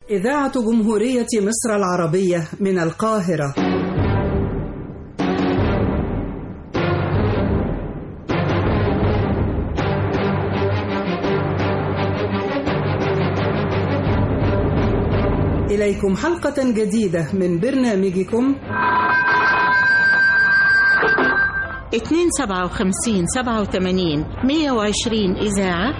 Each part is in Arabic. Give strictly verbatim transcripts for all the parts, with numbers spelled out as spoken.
إذاعة جمهورية مصر العربية من القاهرة. إليكم حلقة جديدة من برنامجكم اتنين سبعة وخمسين سبعة وثمانين مية وعشرين إذاعة،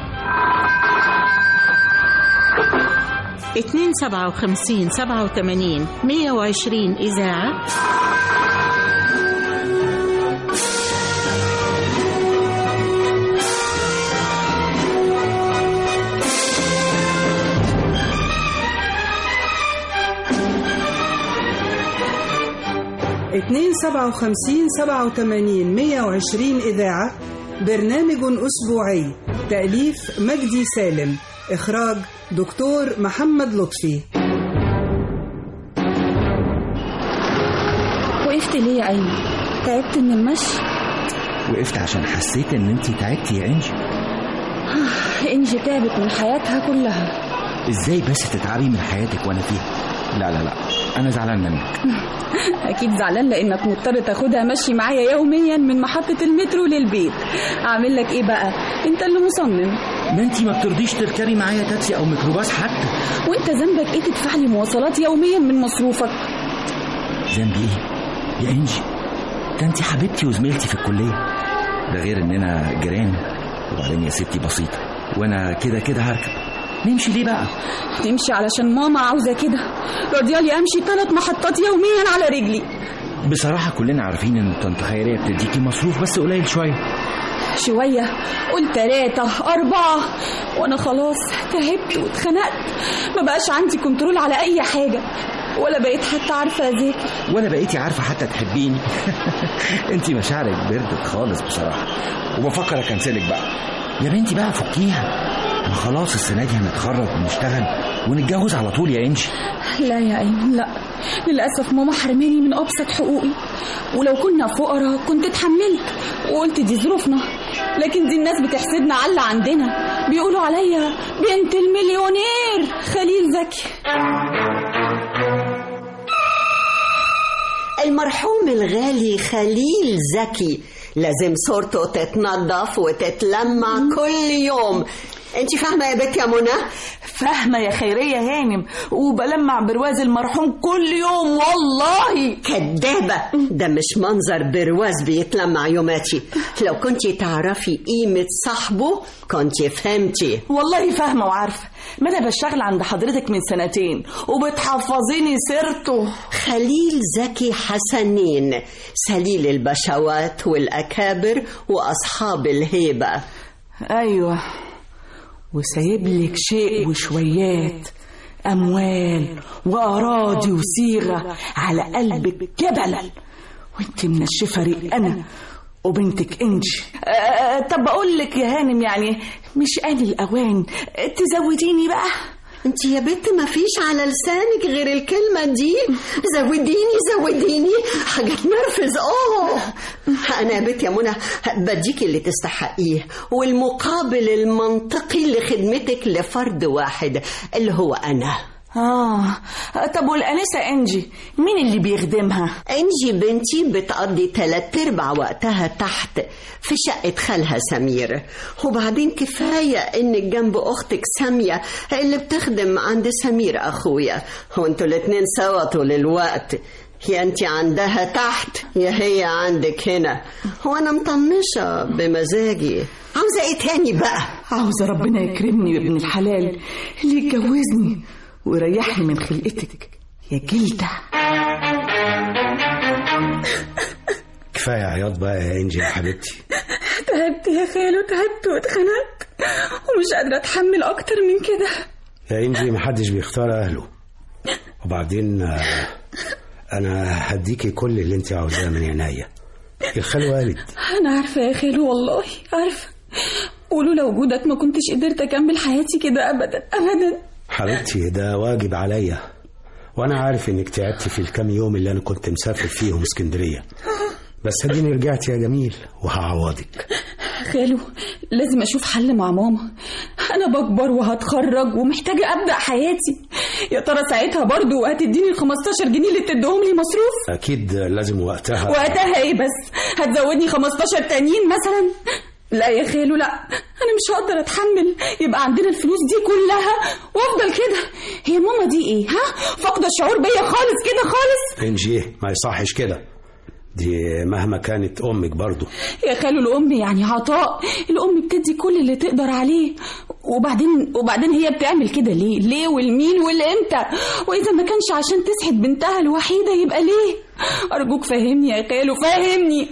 اتنين سبعة وخمسين سبعة وثمانين مية وعشرين إذاعة. اتنين سبعة وخمسين سبعة وثمانين مية وعشرين إذاعة، برنامج أسبوعي، تأليف مجدي سالم، إخراج دكتور محمد لطفي. وقفت ليه يا أيمن؟ تعبت من المشي؟ وقفت عشان حسيت ان انتي تعبتي يا انجي. انجي تعبت من حياتها كلها. ازاي بس تتعبي من حياتك وانا فيها؟ لا لا لا، انا زعلان منك. اكيد زعلان لانك مضطر تاخدها مشي معايا يوميا من محطة المترو للبيت. اعمل لك ايه بقى؟ انت اللي مصمم. ما انتي ما بترضيش تركبي معايا تاكسي او ميكروباص حتى. وانت ذنبك ايه تدفع لي مواصلات يوميا من مصروفك؟ ذنبي ايه يا انجي؟ ده انتي حبيبتي وزميلتي في الكلية، ده غير اننا جيران. وبعدين يا ستي بسيطة، وانا كده كده هركب. نمشي ليه بقى؟ تمشي علشان ماما عاوزة كده، راضيالي امشي ثلاث محطات يوميا على رجلي. بصراحة كلنا عارفين ان طنط خيرية بتديكي مصروف بس قليل شوية. شوية؟ قلت ثلاثة أربعة، وانا خلاص تعبت واتخنقت، ما بقاش عندي كنترول على اي حاجة، ولا بقيت حتى عارفة اذاكر، ولا بقيتي عارفة حتى تحبيني. انتي مشاعرك بردت خالص بصراحة، وبفكر اكنسلك بقى. يا بنتي بقى فكيها، ما خلاص السنة دي هنتخرج ونشتغل ونتجوز على طول يا انجي. لا يا ايمن لا، للأسف ماما حرماني من أبسط حقوقي، ولو كنا فقراء كنت اتحملت وقلت دي ظروفنا، لكن دي الناس بتحسدنا على اللي عندنا، بيقولوا عليا بنت المليونير خليل زكي. المرحوم الغالي خليل زكي لازم صورته تتنظف وتتلمع كل يوم. انت فاهمه يا بنت يا منى؟ فاهمه يا خيريه هانم، وبلمع برواز المرحوم كل يوم. والله كدابه، ده مش منظر برواز بيتلمع يوماتي. لو كنتي تعرفي قيمه صاحبه كنتي فهمتي. والله فاهمه وعارفه، ما انا بشتغل عند حضرتك من سنتين وبتحفظيني سيرته. خليل زكي حسنين، سليل البشوات والأكابر وأصحاب الهيبة. أيوة، وسايب لك شيء وشويات، أموال وأراضي وصيغة على قلبك جبل، وانت منشفة ريقنا وبنتك انجي. أه طب أقول لك يا هانم، يعني مش آن الأوان تزوديني بقى؟ انت يا بنت ما فيش على لسانك غير الكلمة دي، زوديني زوديني، حاجة تنرفز. اوه انا يا بنت يا منى بديكي اللي تستحقيه، والمقابل المنطقي لخدمتك لفرد واحد اللي هو انا. آه طب والأنسة إنجي مين اللي بيخدمها؟ إنجي بنتي بتقضي تلات ارباع وقتها تحت في شقة خالها سمير، وبعدين كفاية إنك جنب أختك سامية اللي بتخدم عند سمير أخويا، وانتوا الاتنين سوا طول الوقت، يا انتي عندها تحت يا هي عندك هنا، وانا مطنشة بمزاجي. عاوزة ايه تاني بقى؟ عاوزة ربنا يكرمني بابن الحلال اللي يتجوزني ويريحني من خلقتك يا جلدة. كفاية عياط بقى يا انجي يا حبيبتي. تعبت يا خالو، تعبت واتخنقت ومش قادرة اتحمل اكتر من كده. يا انجي محدش بيختار اهله، وبعدين انا هديكي كل اللي انت عاوزاه من عناية. الخال والد. انا عارفة يا خالو، والله عارفة، ولولا وجودك ما كنتش قدرت اكمل حياتي كده ابدا ابدا. حبيبتي ده واجب عليا، وانا عارف انك تعبتي في الكام يوم اللي انا كنت مسافر فيهم اسكندرية، بس اديني رجعت يا جميل وهعوضك. خالو لازم اشوف حل مع ماما، انا بكبر وهتخرج ومحتاجه ابدا حياتي. يا ترى ساعتها برضو هتديني ال خمستاشر جنيه اللي بتديهم لي مصروف؟ اكيد لازم وقتها. وقتها ايه بس؟ هتزودني خمستاشر تانيين مثلا؟ لا يا خالو لا، انا مش هقدر اتحمل يبقى عندنا الفلوس دي كلها وافضل كده. هي ماما دي ايه؟ ها فاقده الشعور بيا خالص كده خالص. انجي ما يصحش كده، دي مهما كانت امك برضو. يا خالو الام يعني عطاء، الام بتدي كل اللي تقدر عليه. وبعدين وبعدين هي بتعمل كده ليه؟ ليه والمين والامتى؟ واذا ما كانش عشان تسعد بنتها الوحيده يبقى ليه؟ ارجوك فهمني يا خالو فهمني.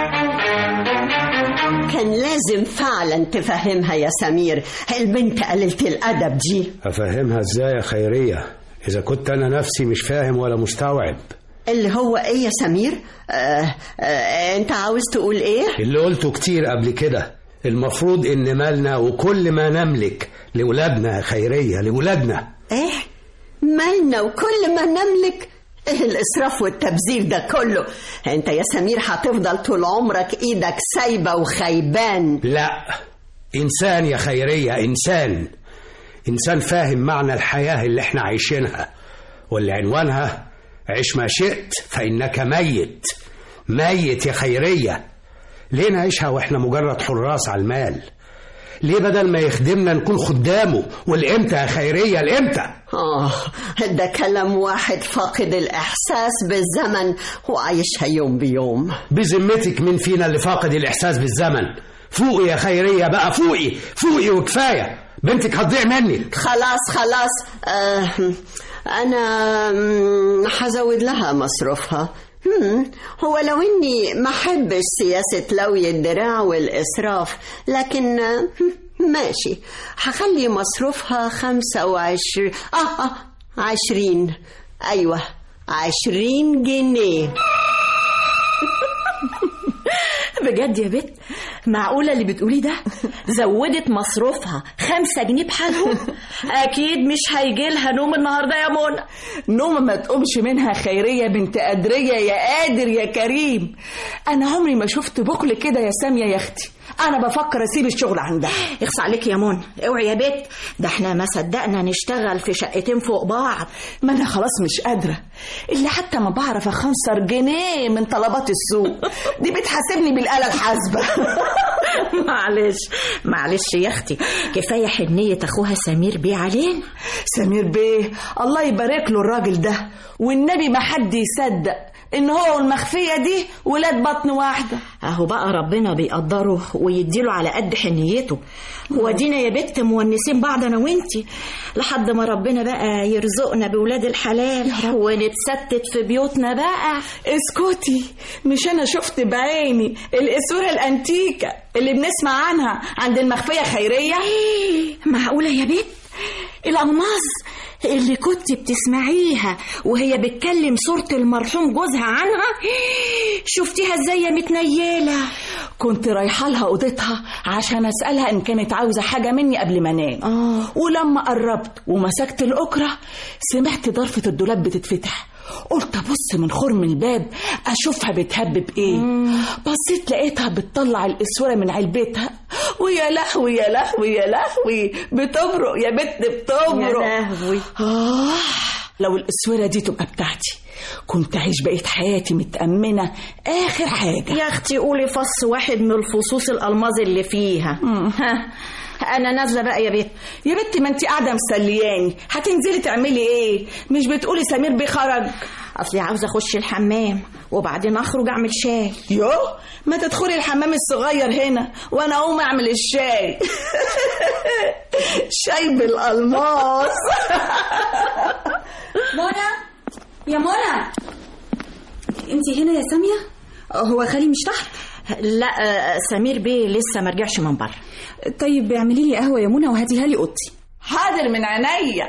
كان لازم فعلا تفهمها يا سمير، البنت قليلة الادب دي. افهمها ازاي يا خيريه اذا كنت انا نفسي مش فاهم ولا مستوعب؟ اللي هو ايه يا سمير؟ آه آه انت عاوز تقول ايه؟ اللي قلته كتير قبل كده، المفروض ان مالنا وكل ما نملك لولادنا يا خيريه، لولادنا. ايه مالنا وكل ما نملك؟ ايه الاسراف والتبذير ده كله؟ انت يا سمير هتفضل طول عمرك ايدك سايبه وخيبان. لا، انسان يا خيريه، انسان انسان فاهم معنى الحياه اللي احنا عايشينها، واللي عنوانها عيش ما شئت فإنك ميت. ميت يا خيرية. ليه نعيشها وإحنا مجرد حراس على المال؟ ليه بدل ما يخدمنا نكون خدامه؟ والإمتى يا خيرية الإمتى؟ آه ده كلام واحد فاقد الإحساس بالزمن وعايشها يوم بيوم. بذمتك مين فينا اللي فاقد الإحساس بالزمن؟ فوقي يا خيرية بقى، فوقي فوقي وكفاية، بنتك هتضيع مني. خلاص خلاص آه أنا هزود لها مصروفها. هو لو إني ما حبش سياسة لوي الدراع والإسراف، لكن ماشي هخلي مصروفها خمسة وعشرين آه آه عشرين أيوة عشرين جنيه. بجد يا بت؟ معقولة اللي بتقولي ده؟ زودت مصروفها خمسة جنيه بحالهم؟ أكيد مش هيجيلها نوم النهاردة يا منى. نوم ما تقومش منها خيرية بنت قادرية يا قادر يا كريم. أنا عمري ما شفت بخل كده يا سامية يا أختي. أنا بفكر أسيب الشغل عندها. اخص عليك يا منى، اوعي يا بت، ده احنا ما صدقنا نشتغل في شقتين فوق بعض. ما أنا خلاص مش قادرة، اللي حتى ما بعرف أخنصر جنيه من طلبات السوق دي بتحاسبني بالآلة الحاسبة. معلش معلش يا اختي، كفايه حنيه اخوها سمير بيه علينا. سمير بيه الله يبارك له الراجل ده، والنبي ما حد يصدق ان هو والمخفيه دي ولاد بطن واحده. اهو بقى ربنا بيقدره ويديله على قد حنيته. ودينا يا بت مونسين بعض انا وانتي لحد ما ربنا بقى يرزقنا بولاد الحلال ونتستت في بيوتنا بقى. اسكتي، مش انا شفت بعيني الاسوره الانتيكه اللي بنسمع عنها عند المخفيه خيريه؟ معقوله يا بت؟ الألماس اللي كنت بتسمعيها وهي بتكلم صورة المرحوم جوزها عنها، شفتيها ازاي يا متنيلة؟ كنت رايحة لها أوضتها عشان أسألها إن كانت عاوزة حاجة مني قبل ما أنام. آه. ولما قربت ومسكت الأكرة سمعت ضرفة الدولاب بتتفتح، قلت أبص من خرم الباب أشوفها بتهبب إيه. مم. بصيت لقيتها بتطلع الإسورة من علبتها، ويا لهوي يا لهوي يا لهوي بتبرق يا بنت بتبرق. يا لهوي. آه لو الإسورة دي تبقى بتاعتي كنت عيش بقيت حياتي متأمنة آخر حاجة. يا أختي قولي فص واحد من الفصوص الألماظ اللي فيها. ها أنا نازلة بقى يا بنت. يا بنت ما أنت قاعدة مستلياني، هتنزلي تعملي إيه؟ مش بتقولي سمير بيخرج؟ أصلي عاوزة أخش الحمام وبعدين أخرج أعمل شاي. يو ما تدخلي الحمام الصغير هنا وأنا أقوم أعمل الشاي. شاي بالألماس. منى يا منى، أنت هنا يا سامية؟ هو خالي مش تحت؟ لا سمير بيه لسه ما رجعش من بره. طيب اعملي لي قهوه يا منى وهاتيها لي اوضتي. حاضر من عينيا.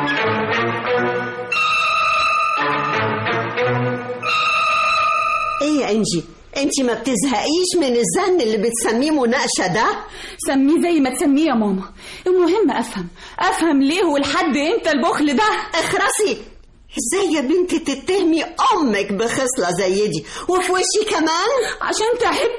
ايه يا انجي، انتي ما بتزهقيش من الزن اللي بتسميه مناقشه ده؟ سميه زي ما تسميه يا ماما، المهم افهم افهم ليه ولحد امتى البخل ده. اخرسي. ازاي يا بنتي تتهمي امك بخصله زي دي وفي وشي كمان؟ عشان تعبت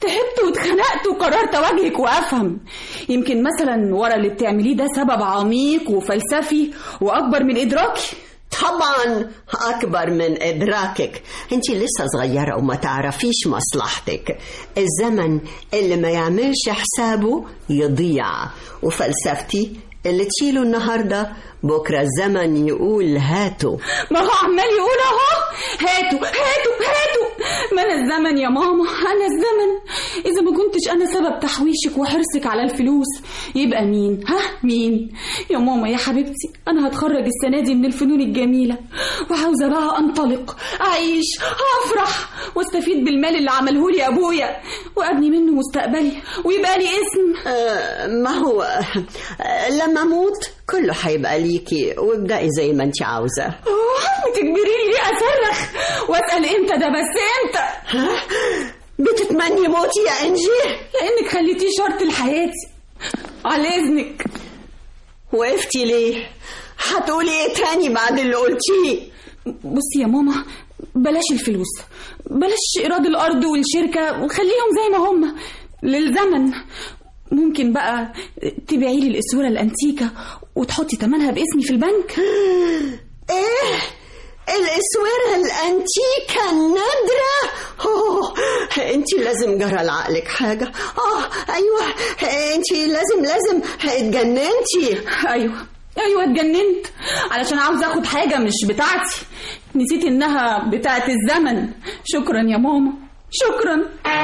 تعبت واتخنقت وقررت اواجهك وافهم. يمكن مثلا ورا اللي بتعمليه ده سبب عميق وفلسفي واكبر من ادراكي. طبعا أكبر من إدراكك. أنت لسه صغيرة وما تعرفيش مصلحتك. الزمن اللي ما يعملش حسابه يضيع، وفلسفتي اللي تشيله النهاردة بكرة الزمن يقول هاتوا. ما هو عمال يقول اهو هاتوا هاتوا هاتوا. ما أنا الزمن يا ماما، أنا الزمن. إذا ما كنتش أنا سبب تحويشك وحرصك على الفلوس يبقى مين؟ ها مين؟ يا ماما يا حبيبتي، أنا هتخرج السنة دي من الفنون الجميلة وعاوزة بقى أنطلق، أعيش، أفرح واستفيد بالمال اللي عمله لي أبويا وأبني منه مستقبلي ويبقى لي اسم. آه ما هو آه لما أموت كله هيبقى ليكي، وابدأي زي ما انت عاوزة. بتجبريني ليه أصرخ وأسأل إمتى ده؟ بس إمتى؟ بتتمني موتي يا إنجي؟ لأنك خليتيه شرط لحياتي. على إذنك. وقفتي ليه؟ هتقولي إيه تاني بعد اللي قلتيه؟ بصي يا ماما، بلاش الفلوس، بلاش إيراد الأرض والشركة، وخليهم زي ما هم للزمن. ممكن بقى تبيعي لي الاسوره الانتيكه وتحطي ثمنها باسمي في البنك. ايه الاسوره الانتيكه النادره؟ اوه انت لازم جرى لعقلك حاجه. اه ايوه انت لازم لازم اتجننتي. ايوه ايوه اتجننت علشان عاوز اخد حاجه مش بتاعتي. نسيت انها بتاعت الزمن. شكرا يا ماما، شكرا.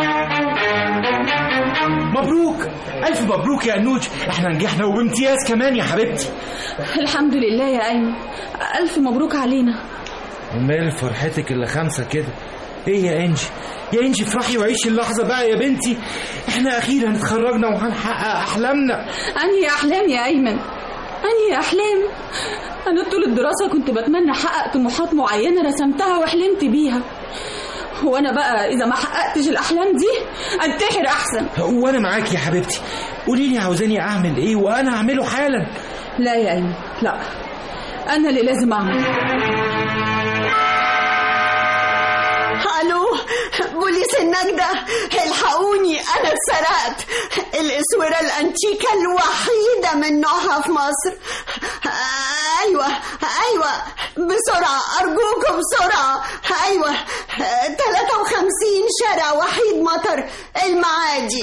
مبروك، ألف مبروك يا أنوج، احنا نجحنا وبامتياز كمان يا حبيبتي. الحمد لله يا أيمن، ألف مبروك علينا. ومال فرحتك اللي خمسة كده؟ ايه يا انجي يا انجي، افرحي وعيشي اللحظة بقى يا بنتي. احنا أخيرا اتخرجنا وهنحقق أحلامنا. أنهي أحلام يا أيمن؟ أنهي أحلام؟ أنا طول الدراسة كنت بتمنى أحقق طموحات معينة رسمتها وحلمت بيها، وانا بقى اذا ما حققتش الاحلام دي انتحر احسن. وانا معاك يا حبيبتي، قولي لي عاوزاني اعمل ايه وانا اعمله حالا. لا يا ايمن لا، انا اللي لازم اعمل. الو بوليس النجدة، الحقوني انا اتسرقت. الاسوره الانتيكه الوحيده من نوعها في مصر. ايوه ايوه بسرعه ارجوكم بسرعه. ايوه ثلاثة وخمسين شارع وحيد مطر المعادي.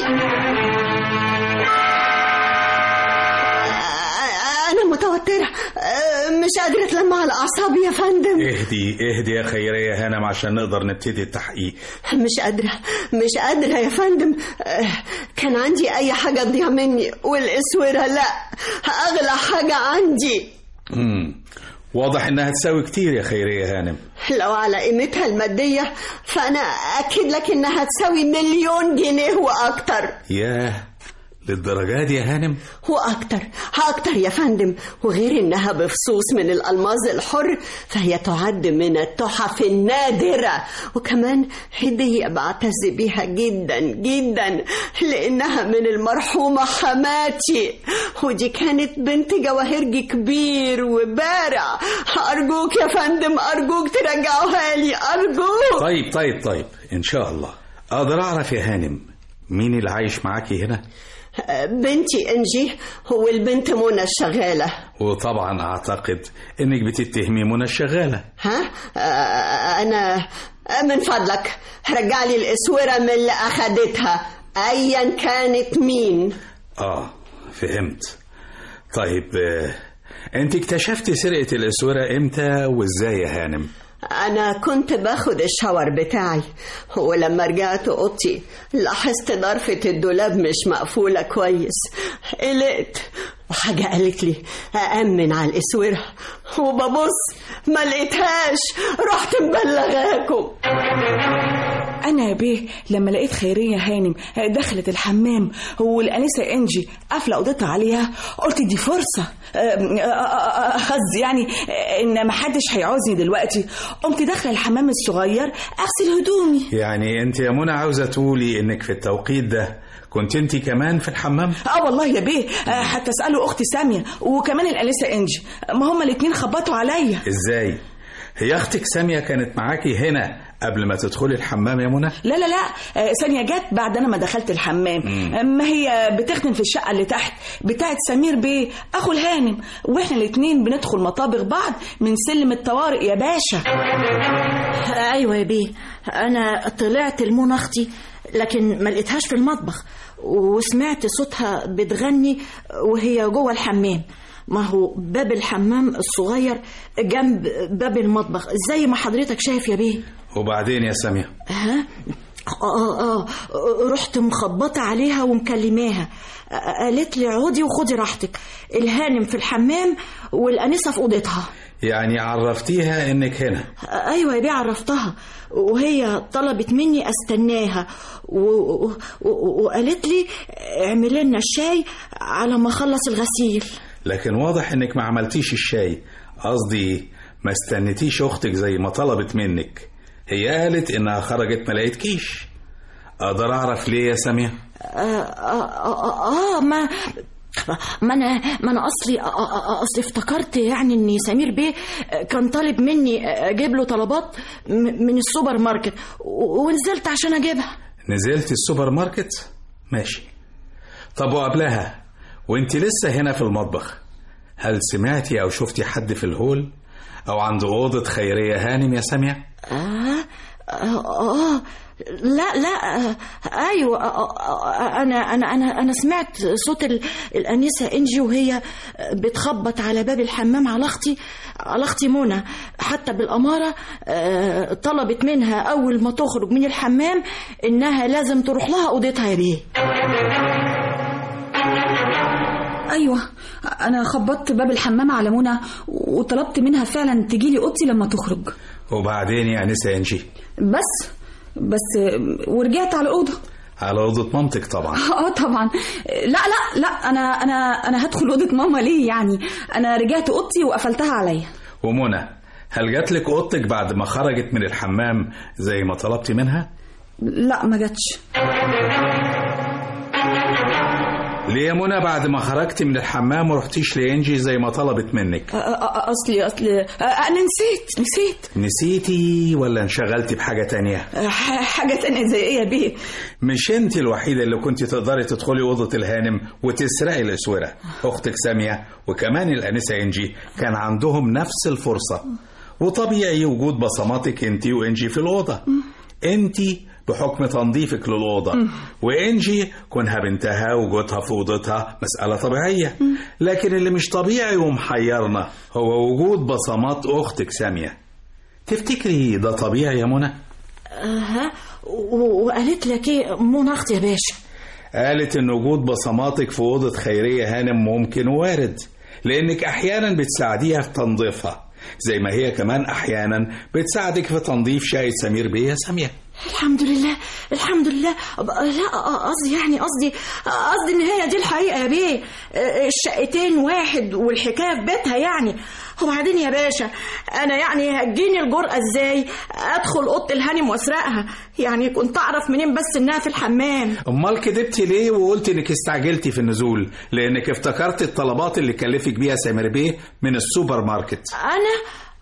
انا متوتره مش قادره اتلمع على اعصابي يا فندم. اهدي اهدي يا خيريه هانم عشان نقدر نبتدي التحقيق. مش قادره مش قادره يا فندم. كان عندي اي حاجه تضيع مني والاسوره لا، اغلى حاجه عندي. امم واضح انها تساوي كتير يا خيريه هانم. لو على قيمتها الماديه فانا اكد لك انها تساوي مليون جنيه واكتر. ياه للدرجة دي يا هانم؟ وأكتر أكتر يا فندم. وغير إنها بفصوص من الألماظ الحر فهي تعد من التحف النادرة، وكمان هدية بعتز بيها جدا جدا لأنها من المرحومة حماتي، ودي كانت بنت جواهرجي كبير وبارع. أرجوك يا فندم أرجوك ترجعوها لي أرجوك. طيب طيب طيب إن شاء الله. أقدر أعرف يا هانم مين اللي عايش معاكي هنا؟ بنتي انجي والبنت منى الشغالة. وطبعا اعتقد انك بتتهمي منى الشغالة. ها انا من فضلك رجع لي الاسورة من اللي اخدتها ايا كانت مين. اه فهمت. طيب انت اكتشفتي سرقة الاسورة امتى وازاي يا هانم؟ أنا كنت باخد الشاور بتاعي ولما رجعت أوضتي لاحظت ضرفة الدولاب مش مقفولة كويس. قلقت وحاجة قالت لي أأمن على الأسورة وببص ما لقيتهاش، رحت مبلغاكم. أنا يا بيه لما لقيت خيرية هانم دخلت الحمام والأنسة إنجي قافلة أوضتها عليها قلت دي فرصة، قصدي يعني إن محدش هيعوزني دلوقتي. قمت داخلة الحمام الصغير أغسل هدومي. يعني أنت يا منى عاوزة تقولي إنك في التوقيت ده كنت أنت كمان في الحمام؟ آه والله يا بيه، حتى اسألوا أختي سامية وكمان الأنسة إنجي، ما هما الاتنين خبطوا عليا. إزاي؟ هي اختك سامية كانت معاكي هنا قبل ما تدخلي الحمام يا منى؟ لا لا لا آه، ثانية جت بعد أنا ما دخلت الحمام. مم. ما هي بتخدم في الشقة اللي تحت بتاعت سمير بيه أخو الهانم، وإحنا الاتنين بندخل مطابخ بعض من سلم الطوارئ يا باشا. ايوه يا بيه، انا طلعت لمنى اختي لكن ما لقيتهاش في المطبخ، وسمعت صوتها بتغني وهي جوه الحمام. ما هو باب الحمام الصغير جنب باب المطبخ زي ما حضرتك شايف يا بيه. وبعدين يا سامية؟ ها اه اه رحت مخبطة عليها ومكلماها، قالت لي عودي وخدي راحتك، الهانم في الحمام والأنسة في أوضتها. يعني عرفتيها انك هنا؟ ايوه يا بيه عرفتها، وهي طلبت مني استناها و... و... وقالت لي اعملي لنا الشاي على ما اخلص الغسيل. لكن واضح انك ما عملتيش الشاي، قصدي ما استنيتيش اختك زي ما طلبت منك. هي قالت انها خرجت ما لقيتكيش. اقدر اعرف ليه يا سامية؟ آه, آه, آه, آه ما ما انا ما انا اصلي اصلي افتكرت يعني ان سمير بيه كان طالب مني اجيب له طلبات من السوبر ماركت، ونزلت عشان اجيبها. نزلت السوبر ماركت؟ ماشي. طب وقبلها وانت لسه هنا في المطبخ، هل سمعتي او شفتي حد في الهول او عند اوضة خيرية هانم يا سامية؟ اه اه, آه. لا لا آه ايوه آه آه انا انا انا انا سمعت صوت الانسه انجي وهي بتخبط على باب الحمام على اختي على اختي منى. حتى بالاماره آه طلبت منها اول ما تخرج من الحمام انها لازم تروح لها اوضتها يا بيه. ايوه انا خبطت باب الحمام على منى وطلبت منها فعلا تجيلي اوضتي لما تخرج. وبعدين يا انسه انجي؟ بس بس ورجعت على الأوضة. على أوضة مامتك طبعا؟ اه طبعا. لا لا لا أنا أنا أنا هدخل أوضة ماما ليه يعني؟ أنا رجعت أوضتي وقفلتها عليا. ومنى هل جات لك أوضتك بعد ما خرجت من الحمام زي ما طلبتي منها؟ لا ما جاتش. ليه يا منى بعد ما خرجت من الحمام ورحتيش لإنجي زي ما طلبت منك؟ أصلي أصلي أنا نسيت نسيت نسيتي ولا انشغلتي بحاجة تانية؟ حاجة تانية زي إيه يا بيه؟ مش انت الوحيدة اللي كنت تقدري تدخلي أوضة الهانم وتسرقي الأسورة. أختك سامية وكمان الأنسة إنجي كان عندهم نفس الفرصة، وطبيعي وجود بصماتك انت وإنجي في الأوضة. انت بحكم تنظيفك للأوضة، وإنجي كونها بنتها وجودها في أوضتها مسألة طبيعية. لكن اللي مش طبيعي ومحيرنا هو وجود بصمات أختك سامية. تفتكري ده طبيعي يا منى؟ أها وقالت لك إيه منى أختي يا باشا؟ قالت إن وجود بصماتك في أوضة خيرية هانم ممكن وارد، لأنك أحيانا بتساعديها في تنظيفها زي ما هي كمان أحيانا بتساعدك في تنظيف شقة سمير بيه يا سامية. الحمد لله الحمد لله. لا قصدي يعني قصدي قصدي ان هي دي الحقيقه يا بيه، الشقتين واحد والحكايه في بيتها يعني. وبعدين يا باشا انا يعني هتجيني الجرأة ازاي ادخل اوضه الهانم واسرقها؟ يعني كنت اعرف منين بس انها في الحمام؟ امال كدبتي ليه وقلت انك استعجلتي في النزول؟ لانك افتكرت الطلبات اللي كلفك بيها سمير بيه من السوبر ماركت. انا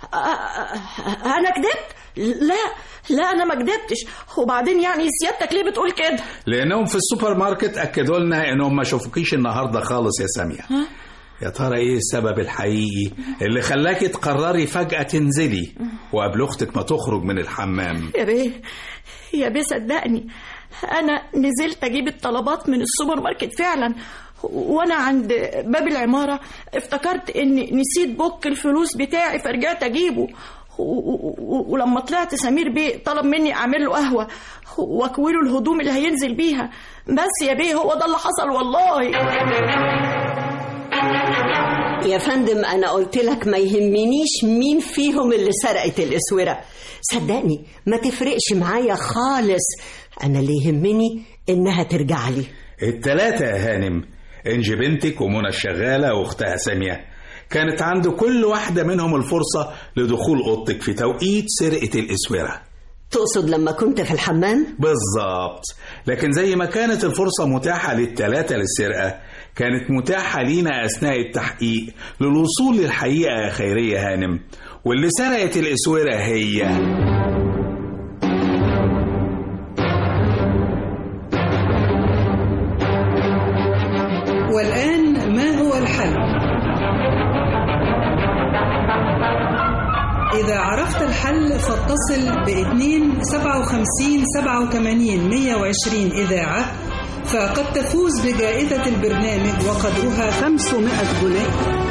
انا كدبت؟ لا لا انا ما كدبتش. وبعدين يعني سيادتك ليه بتقول كده؟ لانهم في السوبر ماركت اكدوا لنا انهم ما شافوكيش النهارده خالص يا سامية. ها؟ يا ترى ايه السبب الحقيقي اللي خلاكي تقرري فجأة تنزلي وقبل اختك ما تخرج من الحمام؟ يا بيه يا بيه صدقني انا نزلت اجيب الطلبات من السوبر ماركت فعلا، وانا عند باب العمارة افتكرت اني نسيت بوك الفلوس بتاعي فرجعت اجيبه. ولما طلعت سمير بيه طلب مني اعمل له قهوة واكوله الهدوم اللي هينزل بيها. بس يا بيه هو ده اللي حصل والله. يا فندم أنا قلت لك ما يهمنيش مين فيهم اللي سرقت الأسورة، صدقني ما تفرقش معايا خالص. أنا اللي يهمني إنها ترجع لي. التلاتة يا هانم، إنجي بنتك ومنى الشغالة وأختها سامية، كانت عند كل واحدة منهم الفرصة لدخول أوضتك في توقيت سرقة الأسورة. تقصد لما كنت في الحمام؟ بالظبط. لكن زي ما كانت الفرصة متاحة للتلاتة للسرقة، كانت متاحة لينا أثناء التحقيق للوصول للحقيقة يا خيرية هانم. واللي سرقت الاسوره هي والآن ما هو الحل؟ إذا عرفت الحل فاتصل باثنين سبعة وخمسين سبعة وثمانين مية وعشرين إذاعة، فقد تفوز بجائزة البرنامج وقدرها خمسمائة جنيه.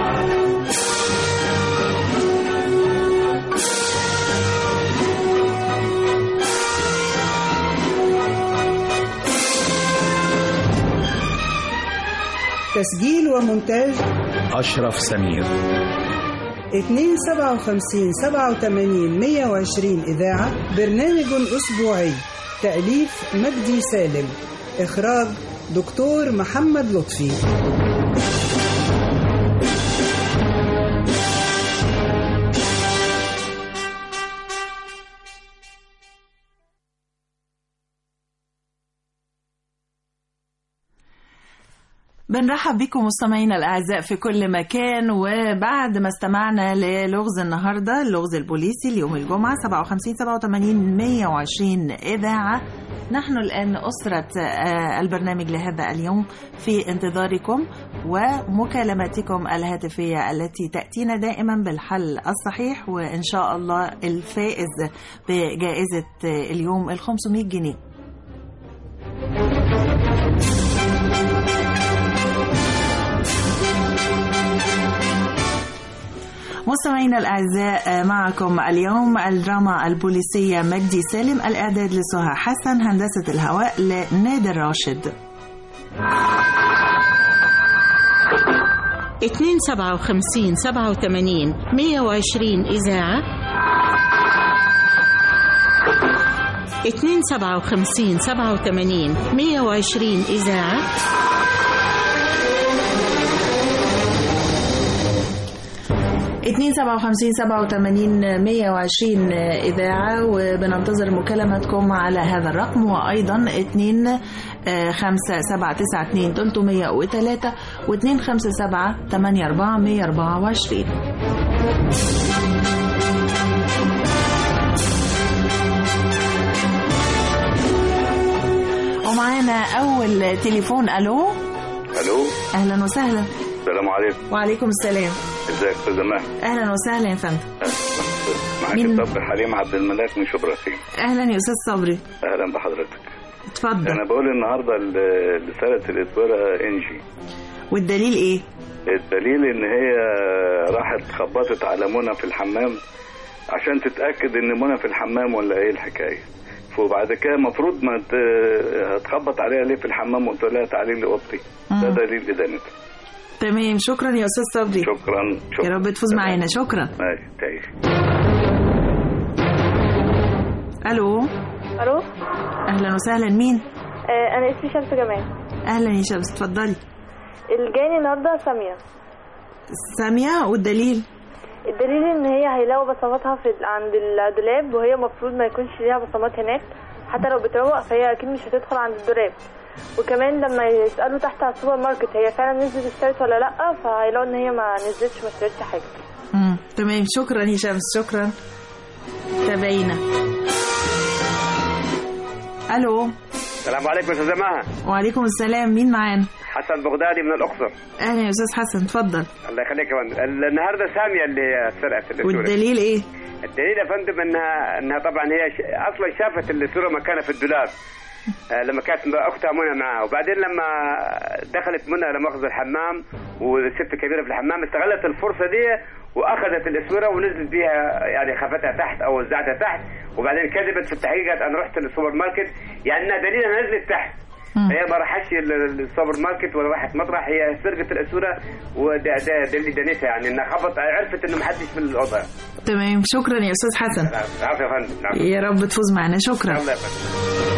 تسجيل ومونتاج أشرف سمير. اثنين سبعة وخمسين سبعة وثمانين مية وعشرين إذاعة، برنامج أسبوعي، تأليف مجدي سالم، إخراج دكتور محمد لطفي. بنرحب بكم مستمعينا الأعزاء في كل مكان. وبعد ما استمعنا للغز النهاردة، اللغز البوليسي اليوم الجمعة سبعة وخمسين سبعة وثمانين مية وعشرين إذاعة، نحن الآن أسرة البرنامج لهذا اليوم في انتظاركم ومكالماتكم الهاتفية التي تأتينا دائما بالحل الصحيح، وإن شاء الله الفائز بجائزة اليوم الخمسمائة جنيه. مستمعينا الأعزاء، معكم اليوم الدراما البوليسية مجدي سالم، الإعداد لسهى حسن، هندسة الهواء لنادر راشد. اثنين سبعة وخمسين سبعة وثمانين مية وعشرين إذاعة، اثنين سبعة وخمسين سبعة وثمانين مية وعشرين إذاعة، اثنين سبعة وخمسين سبعة وثمانين مية وعشرين إذاعة، وبننتظر مكالمتكم على هذا الرقم، وأيضا اثنين خمسة سبعة تسعة اثنين ثلاثمائة وثلاثة واثنين خمسة سبعة ثمانية أربعة مية وأربعة وعشرين. ومعانا أول تليفون. ألو. ألو. أهلا وسهلا. السلام عليكم. وعليكم السلام. ازيك استاذ زمان؟ اهلا وسهلا يا فندم. معاك مين... صبري حليم عبد الملاك من شبراسين. اهلا يا استاذ صبري. اهلا بحضرتك. اتفضل. انا بقول النهارده اللي سرقت الاسوره انجي. والدليل ايه؟ الدليل ان هي راحت خبطت على منى في الحمام عشان تتاكد ان منى في الحمام ولا ايه الحكايه، وبعد كده المفروض ما هتخبط عليها ليه في الحمام وتقول لها تعالي لي اوضتي. ده دليل ادانتها. تمام، شكرا يا استاذ صبري. شكرا, شكرا. يا رب تفوز معانا. شكرا. ماشي تعيش. الو. الو. اهلا وسهلا. مين؟ آه انا اسمي شمس جمال. اهلا يا شمس، اتفضلي. الجاني النهارده ساميه. ساميه. والدليل؟ الدليل ان هي هيلاقوا بصماتها في عند الدولاب، وهي المفروض ما يكونش ليها بصمات هناك، حتى لو بتروق فهي اكيد مش هتدخل عند الدولاب. وكمان لما يسألوا تحت على السوبر ماركت هي فعلا نزلت اشترت ولا لا، فهيلاقوا ان هي ما نزلتش ما اشترتش حاجه. امم تمام، شكرا يا شمس. شكرا. تابعينا. الو. السلام عليكم يا استاذه مها. وعليكم السلام. مين معانا؟ حسن بغدادي من الاقصر. اهلا يا استاذ حسن، اتفضل. الله يخليك يا فندم. النهارده ساميه اللي سرقت الصوره. والدليل ايه؟ الدليل يا فندم انها انها طبعا هي ش... اصلا شافت الصوره مكانها في الدولاب لما كانت اختها منى معاها، وبعدين لما دخلت منى لمؤاخذة الحمام والست كبيره في الحمام استغلت الفرصه دي واخذت الاسوره ونزلت بيها، يعني خفتها تحت او وزعتها تحت، وبعدين كذبت في التحقيق قالت انا رحت للسوبر ماركت، يعني انها دليل انها نزلت تحت. هي ما راحتش السوبر ماركت ولا راحت مطرح، هي سرقت الاسوره وده ده دليل دنيتها، يعني انها خبط عرفت انه ما حدش في الاوضه. تمام، شكرا يا استاذ حسن. عفوا يا فندم. يا رب تفوز معنا. شكرا. الله يا فندم.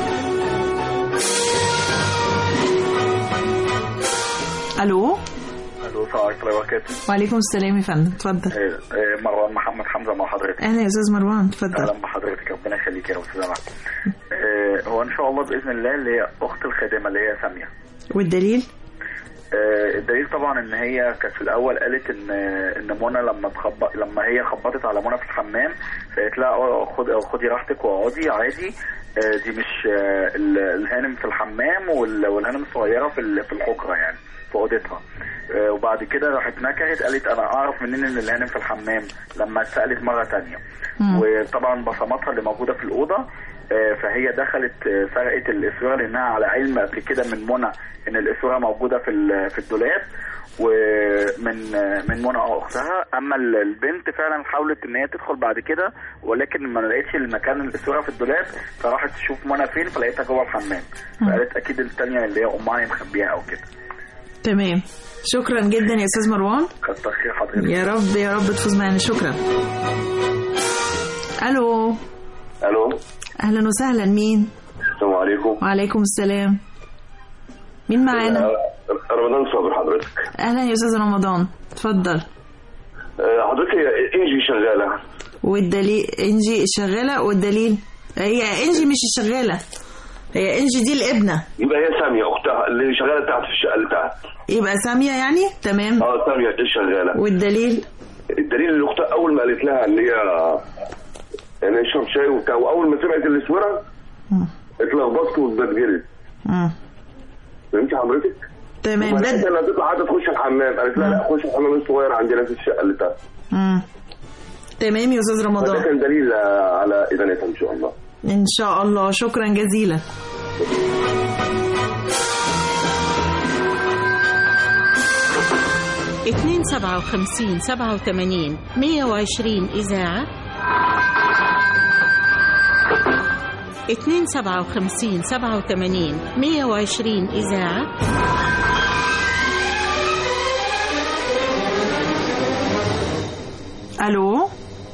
الو. الو. السلام عليكم وبركاته. وعليكم السلام يا فندم، اتفضل. ايه مروان محمد حمزه مع حضرتك. اهلا يا استاذ مروان، اتفضل. اهلا بحضرتك، ربنا يخليك يا استاذ مروان. إيه هو ان شاء الله باذن الله اللي هي اخت الخادمه اللي هي ساميه. والدليل؟ الدليل طبعا ان هي كانت في الاول قالت ان ان منى لما تخبط لما هي خبطت على منى في الحمام فقالت لها خد خدي راحتك واقعدي عادي، دي مش الهانم في الحمام والهانم الصغيره في في الحجره يعني في اوضتها. وبعد كده راحت نكهت قالت انا اعرف منين ان الهانم في الحمام لما اتسالت مره تانية. وطبعا بصماتها اللي موجوده في الاوضه، فهي دخلت سرقت الاسوره لانها على علم قبل كده من منى ان الاسوره موجوده في في الدولاب ومن من منى اختها. اما البنت فعلا حاولت ان هي تدخل بعد كده ولكن ما لقيتش المكان الاسوره في الدولاب، فراحت تشوف منى فين فلقيتها جوه الحمام، فقالت اكيد الثانيه اللي هي امها هي مخبيها او كده. تمام، شكرا جدا يا استاذ مروان. كتر خير حضرتك. يا رب يا رب تفوز معنا. شكرا. الو الو اهلا وسهلا، مين؟ السلام عليكم. وعليكم السلام، مين معانا؟ رمضان صابر حضرتك. اهلا يا استاذ رمضان، اتفضل. حضرتك هي انجي شغاله والدليل؟ انجي شغاله والدليل؟ هي انجي مش الشغاله، هي انجي دي الابنه. يبقى هي ساميه اختها اللي شغاله تحت في الشقه اللي تحت. يبقى ساميه يعني. تمام. اه ساميه دي شغاله. والدليل؟ الدليل اللي اختها اول ما قالت لها اللي هي يعني اشرب شاي وبتاع، واول ما سمعت الاسوره اتلخبطت واتبدلت. امم فهمتي حضرتك؟ تمام. ده لما تطلع عايزه تخش الحمام قالت لها لا خش الحمام الصغير عندنا في الشقه اللي تحت. امم تمام يا استاذ رمضان. ده كان دليل على ادانتها ان شاء الله. ان شاء الله، شكرا جزيلا. اتنين سبعة وخمسين سبعة وثمانين مية وعشرين إذاعة. اتنين سبعة وخمسين سبعة وثمانين مية وعشرين إذاعة. ألو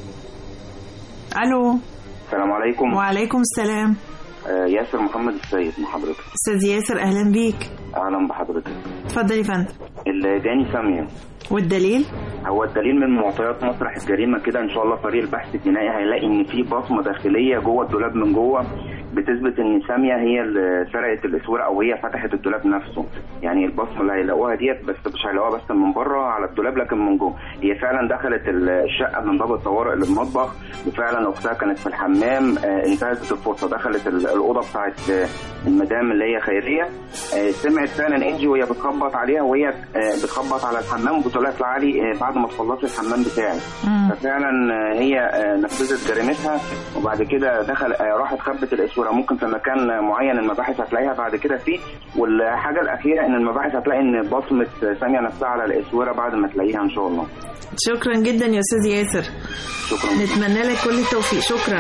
ألو السلام عليكم. وعليكم السلام. آه ياسر محمد السيد مع حضرتك. أستاذ ياسر أهلا بيك. أهلا بحضرتك. اتفضل يا فندم. اللي جاني سامية. والدليل؟ هو الدليل من معطيات مسرح الجريمة كده إن شاء الله فريق البحث الجنائي هيلاقي إن في بصمة داخلية جوه الدولاب من جوه بتثبت إن سامية هي اللي سرقت الأسورة أو هي فتحت الدولاب نفسه. يعني البصمة اللي هيلاقوها ديت بس مش هيلاقوها بس من بره على الدولاب لكن من جوه. هي فعلا دخلت الشقة من باب الطوارئ للمطبخ وفعلا أختها كانت في الحمام. آه انتهزت الفرصة دخلت الأوضة بتاعت آه المدام اللي هي خيرية. آه سمعت فعلا إنجي وهي بتخبط عليها وهي آه بتخبط على الحمام وبتقول لها تعالي آه بعد ما تخلصي الحمام بتاعي. ففعلا آه هي آه نفذت جريمتها وبعد كده دخل آه راحت خبت الأسورة ممكن في مكان معين المباحث هتلاقيها بعد كده فيه. والحاجة الأخيرة إن المباحث هتلاقي إن بصمة سامية نفسها على الأسورة بعد ما تلاقيها إن شاء الله. شكرا جدا يا أستاذ ياسر. شكرا. نتمنى لك كل التوفيق. شكرا.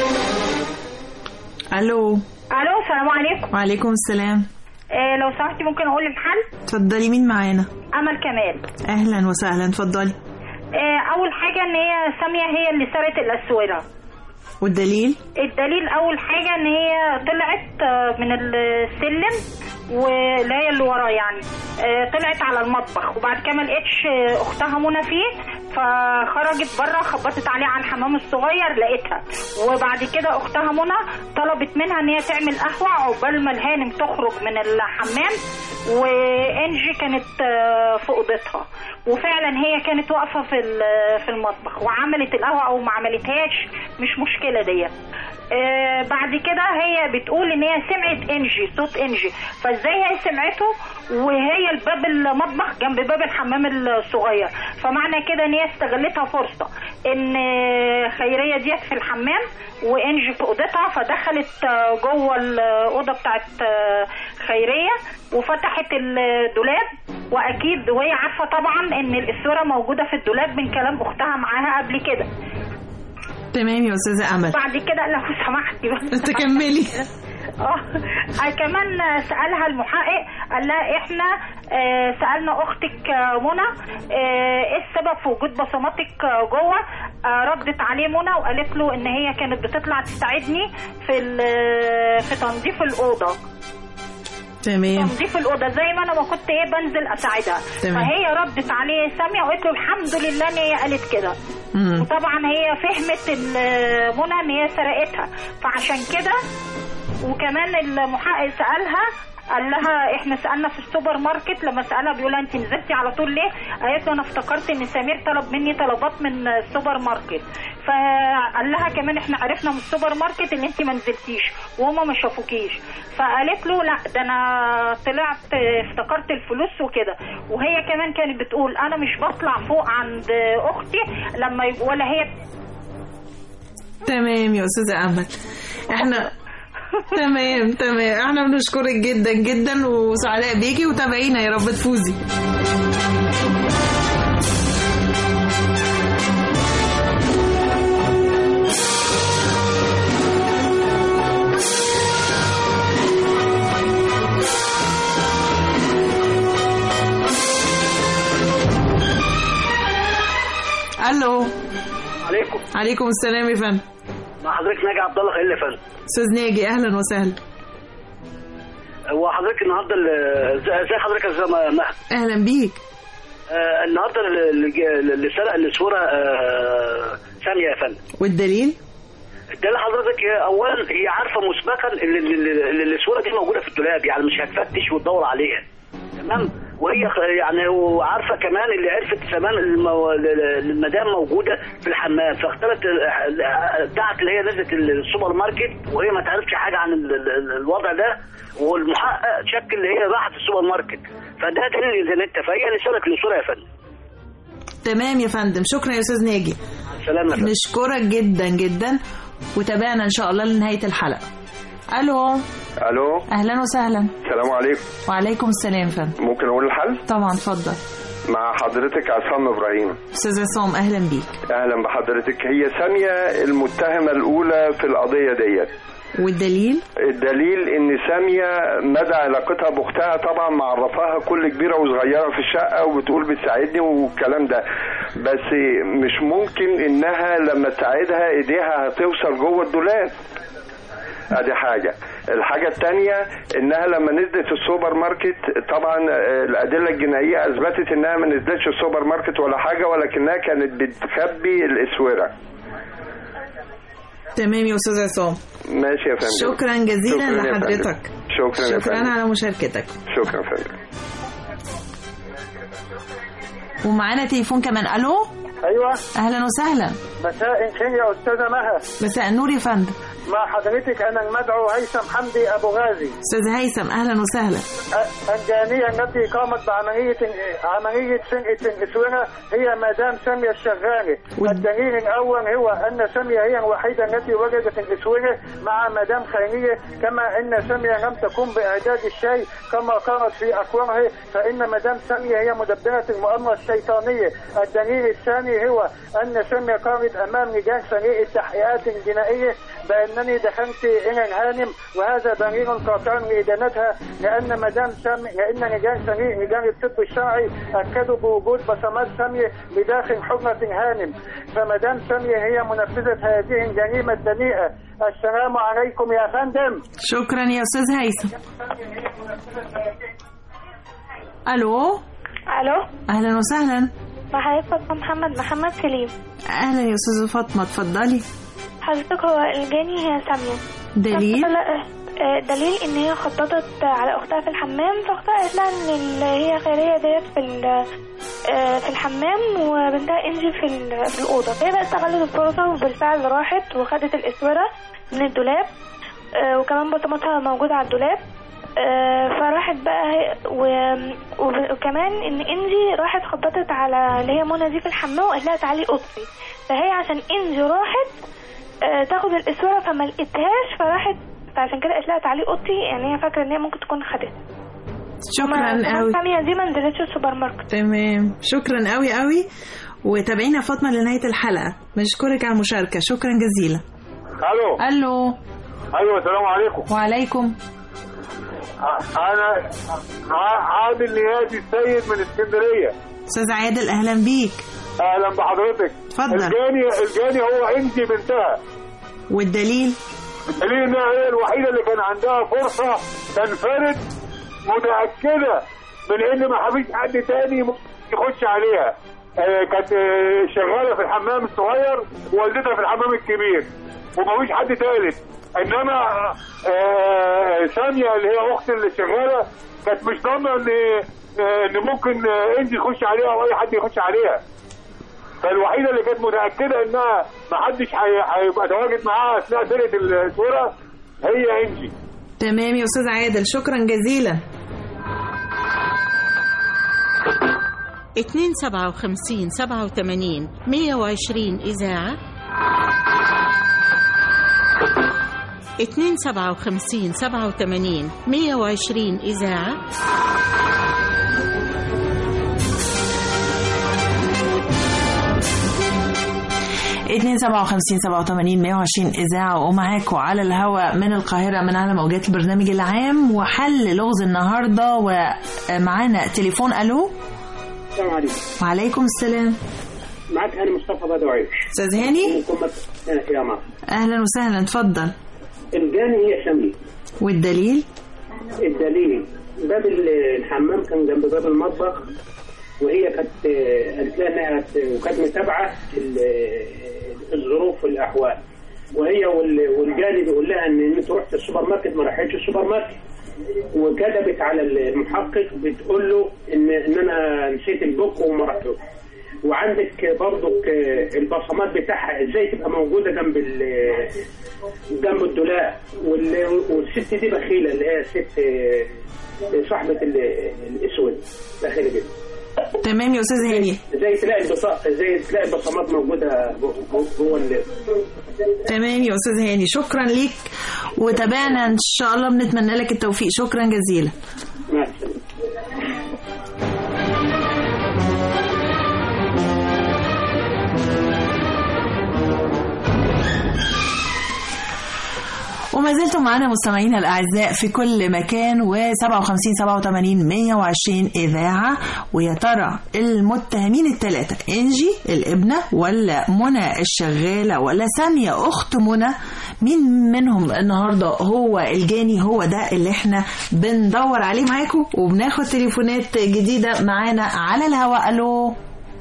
ألو. ألو السلام عليكم. وعليكم السلام. إيه لو سمحتي ممكن أقول الحل؟ اتفضلي، مين معانا؟ أمل كمال. أهلا وسهلا، اتفضلي. إيه أول حاجة إن هي سامية هي اللي سرقت الأسورة. والدليل؟ الدليل أول حاجة إن هي طلعت من السلم واللي هي اللي وراه يعني طلعت على المطبخ وبعد كده ما لقيتش اختها منى فيه فخرجت بره خبطت عليه على الحمام الصغير لقيتها. وبعد كده اختها منى طلبت منها ان هي تعمل قهوه عقبال ما الهانم تخرج من الحمام وانجي كانت في اوضتها وفعلا هي كانت واقفه في في المطبخ وعملت القهوه او ما عملتهاش مش مشكله ديت. آه بعد كده هي بتقول ان هي سمعت انجي صوت انجي فازاي هي سمعته وهي الباب المطبخ جنب باب الحمام الصغير فمعنى كده ان هي استغلتها فرصه ان خيريه ديت في الحمام وانجي في اوضتها فدخلت جوه الاوضه بتاعت خيريه وفتحت الدولاب واكيد وهي عارفه طبعا ان الاسوره موجوده في الدولاب من كلام اختها معاها قبل كده. تمام يا استاذه امل. بعد كده لو سمحتي بس تكملي. اه كمان سالها المحقق قال لها احنا آه سالنا اختك منى آه ايه السبب في وجود بصماتك جوه. آه ردت عليه منى وقالت له ان هي كانت بتطلع تساعدني في في تنظيف الاوضه. تمام. تنظيف الاوضه زي ما انا ما كنت ايه بنزل اساعدها. تمام. فهي ردت عليه ساميه وقالت له الحمد لله ان هي قالت كده. مم. وطبعا هي فهمت منى ان هي سرقتها فعشان كده وكمان المحقق سالها قال لها احنا سالنا في السوبر ماركت، لما سالها بيقول لها انت نزلتي على طول ليه؟ قالت له انا افتكرت ان سمير طلب مني طلبات من السوبر ماركت. فقال لها كمان احنا عرفنا من السوبر ماركت ان انت ما نزلتيش وهما ما شافوكيش. فقالت له لا ده انا طلعت افتكرت الفلوس وكده. وهي كمان كانت بتقول انا مش بطلع فوق عند اختي لما ولا هي. تمام يا استاذه امل، احنا تمام تمام احنا بنشكرك جدا جدا وسعداء بيكي، وتابعينا يا رب تفوزي. الو. عليكم. عليكم السلام يا فندم. مع حضرتك ناجي عبد الله خليل يا فندم. استاذ ناجي اهلا وسهلا. هو حضرتك النهارده ازي حضرتك يا استاذ مهد؟ اهلا بيك. آه النهارده اللي سرق الصوره آه ساميه يا فندم. والدليل؟ الدليل حضرتك اولا هي عارفه مسبقا ان الصوره دي موجوده في الدولاب، يعني مش هتفتش وتدور عليها تمام، وهي يعني وعارفه كمان اللي عرفت كمان المدام موجوده في الحمام، فاختارت دعت اللي هي نزلت السوبر ماركت وهي ما تعرفش حاجه عن الوضع ده، والمحقق شك اللي هي راحت السوبر ماركت، فده دليل زي انت، فهي اللي سرقت الصوره يا فندم. تمام يا فندم، شكرا يا استاذ ناجي. سلام يا فندم. نشكرك جدا جدا، وتابعنا ان شاء الله لنهايه الحلقه. الو. الو. اهلا وسهلا. السلام عليكم. وعليكم السلام يا فندم. ممكن اقول الحل؟ طبعا اتفضل. مع حضرتك عصام ابراهيم. استاذ عصام اهلا بيك. اهلا بحضرتك. هي ساميه المتهمه الاولى في القضيه ديت. والدليل؟ الدليل ان ساميه مدى علاقتها باختها طبعا معرفاها كل كبيره وصغيره في الشقه وبتقول بتساعدني والكلام ده، بس مش ممكن انها لما تساعدها ايديها هتوصل جوه الدولاب. ادي حاجة. الحاجة التانية انها لما نزلت السوبر ماركت طبعا الادلة الجنائية اثبتت انها ما نزلتش السوبر ماركت ولا حاجة، ولكنها كانت بتخبي الاسورة. تمام يا استاذ عصام. ماشي يا فندم. شكرا جزيلا شكرا لحضرتك. شكرا يا شكرا فندم. على مشاركتك. شكرا يا فندم. ومعانا تليفون كمان. الو. ايوه اهلا وسهلا. مساء الخير يا استاذه مها. مساء النور يا فندم. مع حضرتك انا المدعو هيثم حمدي ابو غازي. استاذ هيثم اهلا وسهلا. الجانيه التي قامت بعمليه عمليه سرقه الاسوره هي مدام ساميه الشغالي. الدليل الاول هو ان ساميه هي الوحيده التي وجدت الاسوره مع مدام خيريه، كما ان ساميه لم تقوم باعداد الشاي كما قالت في اقوالها، فان مدام ساميه هي مدبره المؤامره الشيطانيه. الدليل الثاني هو ان ساميه قامت امام لجان فريق التحقيقات الجنائيه بانني دخلت الى الهانم، وهذا دليل قاطع لادانتها، لان مدام ساميه لان لجان فريق لجان الطب الشرعي اكدوا بوجود بصمات ساميه بداخل حجره الهانم، فمدام ساميه هي منفذه هذه الجريمه الدنيئه. السلام عليكم يا فندم. شكرا يا استاذ هيثم. الو. الو. اهلا وسهلا. معايا فاطمه محمد محمد سليم. اهلا يا استاذه فاطمه، اتفضلي. حضرتك هو الجاني هي ساميه. دليل؟ دليل ان هي خططت على اختها في الحمام، فاختها قالت لها ان اللي هي خيريه ديت في في الحمام وبنتها انجي في في الاوضه، فهي بقى استغلت الفرصه وبالفعل راحت وخدت الاسوره من الدولاب، وكمان بصمتها موجوده على الدولاب. فراحت بقى وكمان ان انجي راحت خططت على اللي هي منى دي في الحمام وقالت لها تعالي اوضتي، فهي عشان انجي راحت تاخد الاسوره فما لقيتهاش فراحت، فعشان كده قالت لها تعالي اوضتي، يعني هي فاكره ان هي ممكن تكون خدتها. شكرا قوي. ساميه دي ما نزلتش السوبر ماركت. تمام، شكرا قوي قوي، وتابعينا فاطمه لنهايه الحلقه. بنشكرك على المشاركه، شكرا جزيلا. الو. الو. ايوه السلام عليكم. وعليكم. انا عادل نيادي السيد من اسكندريه. استاذ عادل اهلا بيك. اهلا بحضرتك. اتفضل. الجاني الجاني هو انجي بنتها. والدليل؟ الدليل انها هي الوحيده اللي كان عندها فرصه تنفرد، متاكده من ان ما فيش حد تاني يخش عليها. آه كانت آه شغاله في الحمام الصغير ووالدتها في الحمام الكبير، وما فيش حد ثالث، انما آه ساميه اللي هي اخت اللي شغاله كانت مش ضامنه ان ان ممكن انجي يخش عليها او اي حد يخش عليها. فالوحيده اللي كانت متاكده انها ما حدش هيبقى تواجد معاها اثناء فرقه الصوره هي انجي. تمام يا استاذ عادل، شكرا جزيلا. اتنين سبعة وخمسين سبعة وتمانين مية وعشرين إذاعة. اتنين سبعة وخمسين سبعة وتمانين مية وعشرين إذاعة. اتنين سبعة وخمسين سبعة وتمانين مية وعشرين إذاعة، ومعاكم على الهواء من القاهرة من على موجات البرنامج العام وحل لغز النهاردة. ومعانا تليفون. ألو، السلام عليكم. وعليكم السلام. معاك هاني مصطفى بدوي. أستاذ هاني، يا مرحبا. أهلا وسهلا، اتفضل. الجاني هي سامية. والدليل؟ الدليل باب الحمام كان جنب باب المطبخ، وهي كانت قالت لها انها وكانت متابعه الظروف والاحوال، وهي والجاني بيقول لها ان انت رحت السوبر ماركت، ما راحتش السوبر ماركت، وكتبت على المحقق بتقول له ان ان انا نسيت البوك وما رحتش. وعندك برضك البصمات بتاعها ازاي تبقى موجوده جنب جنب الدولاب، والست دي بخيله اللي هي ست صاحبه الاسود بخيله جدا. تمام يا استاذ هاني. ازاي تلاقي البصمات ازاي تلاقي البصمات موجوده جوه. تمام يا استاذ هاني، شكرا ليك، وتابعنا ان شاء الله، بنتمنى لك التوفيق. شكرا جزيلا. مع السلامه. وما زلتم معنا مستمعينا الأعزاء في كل مكان، وسبعة وخمسين سبعة وتمانين مية وعشرين إذاعة. ويا ترى المتهمين الثلاثة إنجي الابنة ولا منى الشغالة ولا سامية أخت منى، مين منهم النهاردة هو الجاني؟ هو ده اللي احنا بندور عليه معاكم، وبناخد تليفونات جديدة معانا على الهواء. ألو.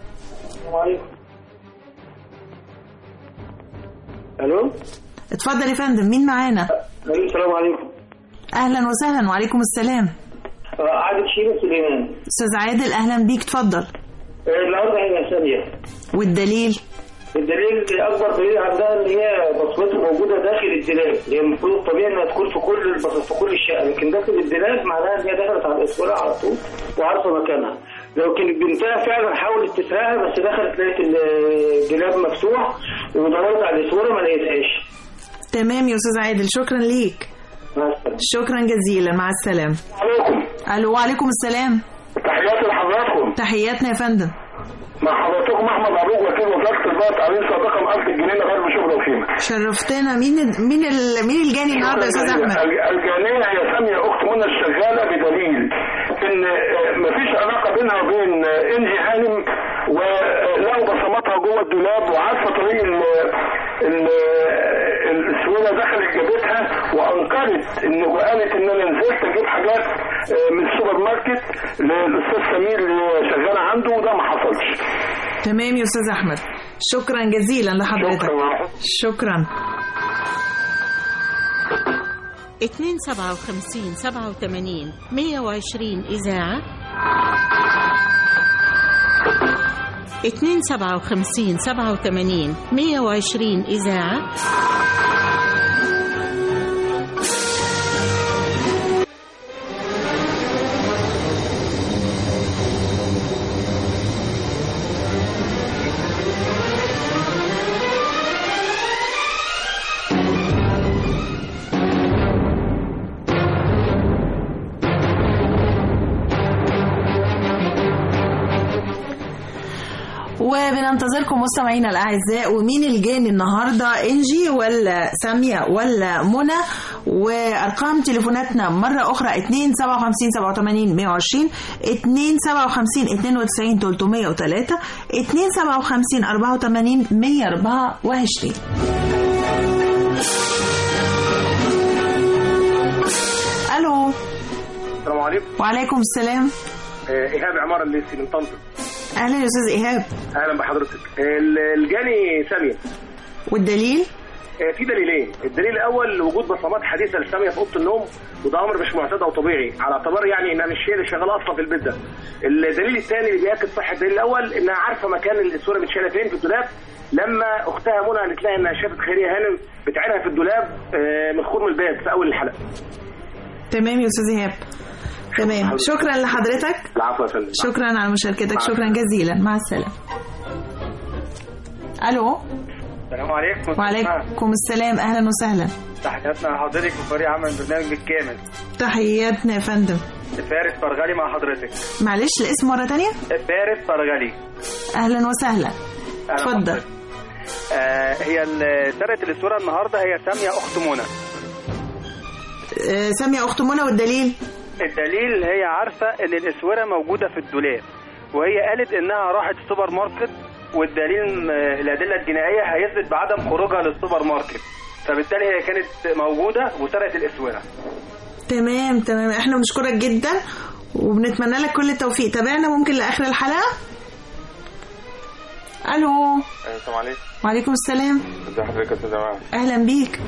ألو. اتفضل يا فندم، مين معانا؟ السلام عليكم. اهلا وسهلا. وعليكم السلام. عادل شيبة سليمان. استاذ عادل، اهلا بيك، اتفضل. النهارده هي ثانيه. والدليل؟ الدليل اكبر دليل عندها ان هي بصمته موجوده داخل الدولاب، هي المفروض الطبيعي انها تكون في كل في كل الشقه، لكن داخل الدولاب معناها ان هي دخلت على الاسوره على طول وعارفه مكانها. لو كانت بنتها فعلا حاولت تسرقها بس دخلت لقيت الدولاب مفتوح ودورت على الاسوره ما لقيتهاش. تمام يا استاذ عادل، شكرا ليك. شكرا جزيلا، مع السلامه. عليكم. الو. وعليكم السلام. تحياتي لحضراتكم. تحياتنا يا فندم. مع حضراتكم احمد عروج، وكيل وزاره البيئه تعليم صديقه مقابله الجنينه غرب شبرا وخيمه. شرفتنا. مين مين ال... مين الجاني النهارده يا استاذ احمد؟ الجانيه هي ساميه اخت منى الشغاله، بدليل ان مفيش علاقه بينها وبين انجي هانم، ولو بصماتها جوه الدولاب وعارفه طريق ال ال السويله دخلت جابتها، وانكرت انه قالت ان انا نزلت اجيب حاجات من السوبر ماركت للاستاذ سمير اللي شغاله عنده، وده ما حصلش. تمام يا استاذ احمد، شكرا جزيلا لحضرتك. شكرا. شكرا. اتنين سبعة وخمسين سبعة وتمانين مية وعشرين إذاعة. اتنين سبعة وخمسين سبعة وتمانين مية وعشرين إذاعة. وبننتظركم مستمعينا الأعزاء. ومين الجاني النهاردة، إنجي ولا سامية ولا منى؟ وأرقام تليفوناتنا مرة أخرى اتنين سبعة وخمسين سبعة وتمانين مية وعشرين، اتنين سبعة وخمسين اتنين وتسعين تلتمية وتلاتة، اتنين سبعة وخمسين أربعة وتمانين مية أربعة وعشرين. ألو. السلام عليكم. وعليكم السلام. إيهاب عمارة الليثي من طنطا. أهلا يا أستاذ إيهاب. أهلا بحضرتك. الجاني سامية. والدليل؟ في دليلين. الدليل الاول وجود بصمات حديثه لساميه في اوضه النوم، وده امر مش معتاد او طبيعي على اعتبار يعني انها مش هي اللي شغاله اصلا في البيت ده. الدليل الثاني اللي بياكد صحه الدليل الاول انها عارفه مكان الاسوره متشاله فين في الدولاب، لما اختها منى قالت لها انها شافت خيريه هانم بتعينها في الدولاب من خرم الباب في اول الحلقه. تمام يا استاذ ايهاب. تمام، شكرا لحضرتك. العفو يا فندم. شكرا على مشاركتك، شكرا جزيلا، مع السلامه. الو. السلام عليكم. وعليكم السلام، اهلا وسهلا. تحياتنا لحضرتك وفريق عمل البرنامج بالكامل. تحياتنا يا فندم. فارس فرغلي مع حضرتك. معلش الاسم مره تانية. فارس فرغلي. اهلا وسهلا. اتفضل. آه هي سرقة الصورة النهارده هي سامية اخت منى. آه سامية اخت منى، والدليل؟ الدليل هي عارفة ان الاسورة موجودة في الدولاب، وهي قالت انها راحت السوبر ماركت، والدليل الادله الجنائيه هيثبت بعدم خروجها للسوبر ماركت، فبالتالي هي كانت موجوده وسرقت الاسوره. تمام تمام، احنا بنشكرك جدا وبنتمنى لك كل التوفيق. تابعنا ممكن لاخر الحلقه. الو. السلام عليكم. وعليكم السلام. ازي حضرتك يا استاذ جمال؟ اهلا بيك.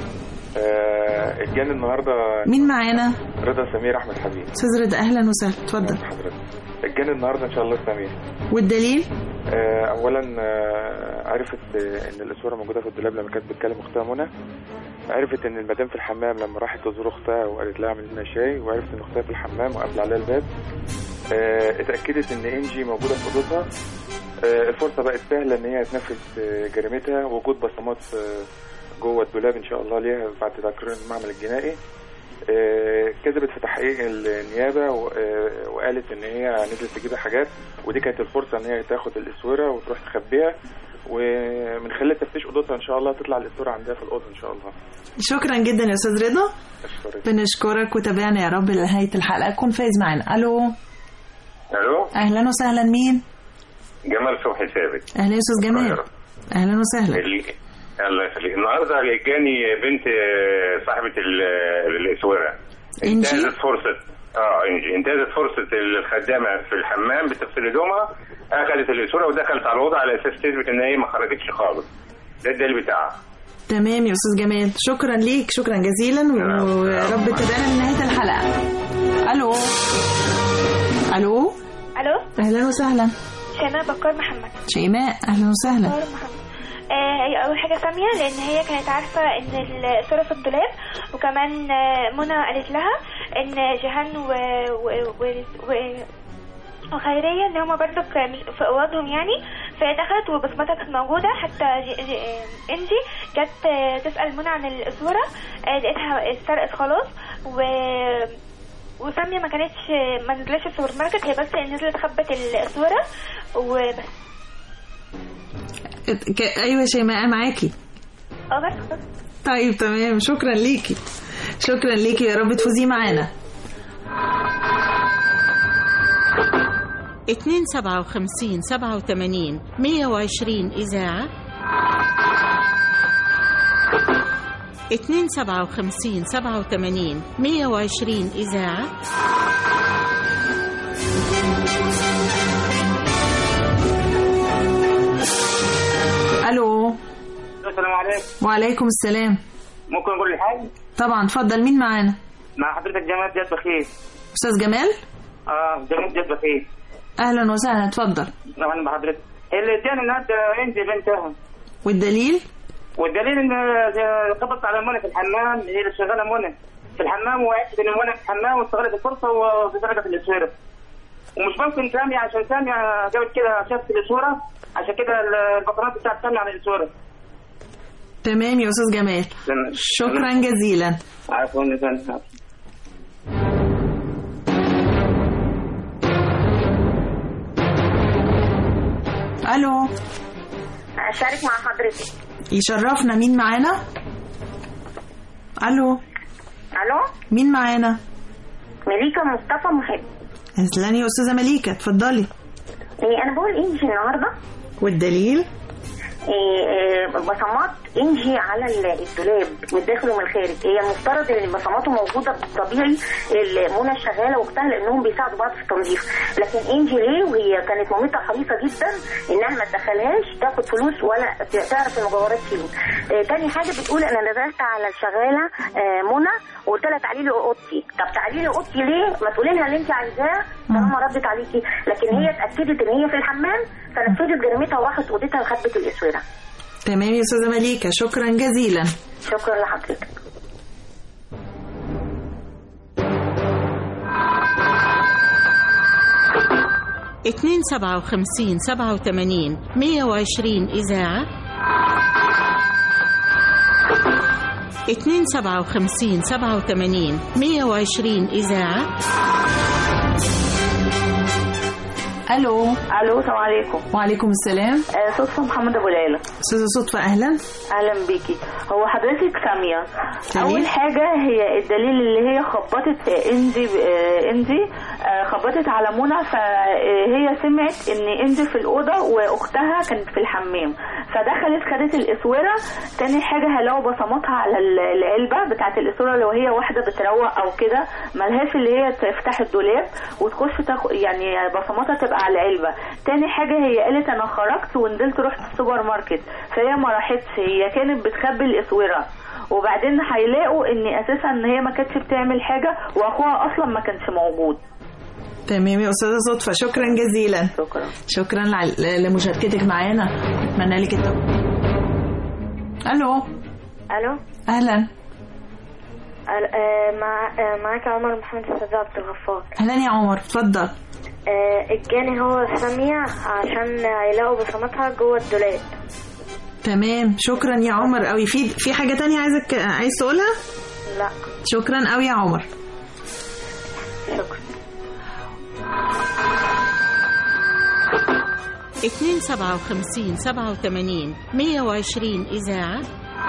آه الجان النهارده مين معانا؟ رضا سمير احمد حبيب. استاذ رضا اهلا وسهلا، اتفضل. حضرتك الجان النهارده ان شاء الله سمير. والدليل؟ آه اولا آه عرفت ان الاسوره موجوده في الدولاب لما كانت بتكلم اختها منى. عرفت ان المدام في الحمام لما راحت تزور اختها وقالت لها اعمل لنا شاي، وعرفت ان اختها في الحمام وقفل عليها الباب. آه اتاكدت ان انجي موجوده في اوضتها. آه الفرصه بقت سهله ان هي تنفذ جريمتها، وجود بصمات جوه الدولاب ان شاء الله ليها بعد تقرير المعمل الجنائي. آه كذبت في تحقيق النيابه وقالت ان هي نزلت تجيب حاجات، ودي كانت الفرصه ان هي تاخد الاسوره وتروح تخبيها، ومن خلال تفتيش اوضتها ان شاء الله تطلع الاسوره عندها في الاوضه ان شاء الله. شكرا جدا يا استاذ رضا. بنشكرك وتابعنا يا رب لنهايه الحلقه. كن فايز معانا. الو. الو. اهلا وسهلا. مين؟ جمال صبحي ثابت. اهلا يا استاذ جمال. اهلا وسهلا. الله يخليك. النهارده جاني بنت صاحبه الاسوره انتهزت فرصه اه انجي انتهزت فرصه الخدامه في الحمام بتغسل هدومها، اخذت الاسوره ودخلت على الاوضه على اساس تثبت ان هي ما خرجتش خالص. ده الدليل بتاعها. تمام يا استاذ جمال، شكرا ليك، شكرا جزيلا، ويا رب تابعنا لنهايه الحلقه. الو. الو. الو. اهلا وسهلا. شيماء بكار محمد. شيماء اهلا وسهلا. آه هي اول حاجه ساميه، لان هي كانت عارفه ان الصوره في الدولاب، وكمان آه منى قالت لها ان جيهان و, و... و... و... وخيريه ان هما برضو في اوضهم يعني، فهي دخلت وبصمتها كانت موجوده. حتى جي... جي... انجي جت تسال منى عن الاسوره، آه لقيتها اتسرقت خلاص، و وساميه ما كانتش ما نزلتش السوبر ماركت، هي بس نزلت خبت الاسوره وبس. ك... ايوه شيماء معاكي. اه بس. طيب تمام، شكرا ليكي، شكرا ليكي، يا رب تفوزي معانا. اتنين سبعة وخمسين سبعة وتمانين مية وعشرين إذاعة. اتنين سبعة وخمسين سبعة وتمانين مية وعشرين إذاعة. الو. السلام عليكم. وعليكم السلام. ممكن اقول الحاجه؟ طبعا اتفضل. مين معانا؟ مع حضرتك جمال جد بخير. استاذ جمال؟ اه جمال جد بخير. اهلا وسهلا، اتفضل. اهلا بحضرتك. اللي اداني النهارده انجي بنتها. والدليل؟ والدليل ان خبطت على منى في الحمام، هي اللي شغاله منى في الحمام، وعرفت ان منى في الحمام واستغلت الفرصه وسرقت الاسوره. ومش ممكن ساميه، عشان ساميه جابت كده شافت الاسوره، عشان كده البقرات بتاعت ساميه على الاسوره. تمام يا استاذ جمال، شكرا جزيلا. عفوا يا فندم. الو. اشارك مع حضرتك. يشرفنا. مين معانا؟ الو. الو. مين معانا؟ مليكة مصطفى محب. اهلا يا استاذه مليكة، اتفضلي. إيه انا بقول انجي النهارده. والدليل؟ إيه بصمات انجي على الدولاب من الداخل ومن الخارج. هي المفترض ان بصماته موجوده طبيعي منى الشغاله واختها لانهم بيساعدوا بعض في التنظيف، لكن انجي ليه وهي كانت مامتها حريصه جدا انها ما تدخلهاش تاخد فلوس ولا تعرف المجوهرات فين. آه تاني حاجه بتقول انا نزلت على الشغاله آه منى وقلت لها تعالي لي اوضتي. طب تعالي لي اوضتي ليه؟ ما تقولي لها اللي انت عايزاه طالما ردت عليكي، لكن هي اتاكدت ان هي في الحمام فنفذت جريمتها وراحت اوضتها وخبت الاسوره. تمام يا استاذه مليكه، شكرا جزيلا. شكرا لحضرتك. اتنين سبعة وخمسين سبعة وتمانين مية وعشرين إذاعة، اتنين سبعة وخمسين سبعة وتمانين مية وعشرين إذاعة. الو الو السلام عليكم. وعليكم السلام. آه صدفه محمد ابو ليلى. استاذه صدفه اهلا. اهلا بيكي. هو حضرتك ساميه اول حاجه هي الدليل اللي هي خبطت انجي آه انجي آه خبطت على منى، فهي سمعت ان انجي في الاوضه واختها كانت في الحمام فدخلت خدت الاسوره. تاني حاجه هلاقوا بصماتها على العلبه بتاعه الاسوره لو هي واحده بتروق او كده، ملهاش اللي هي تفتح الدولاب وتخش تاخد يعني بصماتها تبقى على العلبه. تاني حاجه هي قالت انا خرجت ونزلت رحت السوبر ماركت، فهي ما راحتش، هي كانت بتخبي الاسوره. وبعدين هيلاقوا ان اساسا ان هي ما كانتش بتعمل حاجه واخوها اصلا ما كانش موجود. تمام يا استاذه صدفه، شكرا جزيلا. شكرا شكرا لمشاركتك معانا، اتمنى لك التوفيق. الو الو اهلا. مع معاك عمر محمد استاذ عبد الغفار. اهلا يا عمر، اتفضل. الجاني هو سامية عشان يلاقوا بصمتها جوه الدولاب. تمام، شكرا يا عمر قوي. في في حاجه تانية عايزك عايز تقولها؟ لا شكرا قوي يا عمر. شكرا. اتنين سبعة وخمسين سبعة وتمانين مية وعشرين إذاعة،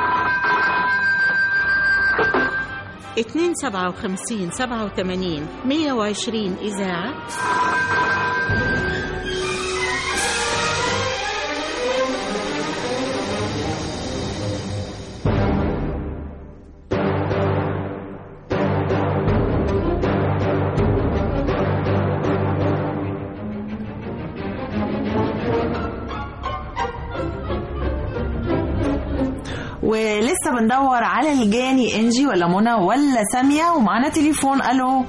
اتنين سبعة وخمسين سبعة وتمانين مية وعشرين إذاعة. ولسه بندور على الجاني انجي ولا منى ولا سامية، ومعانا تليفون. الو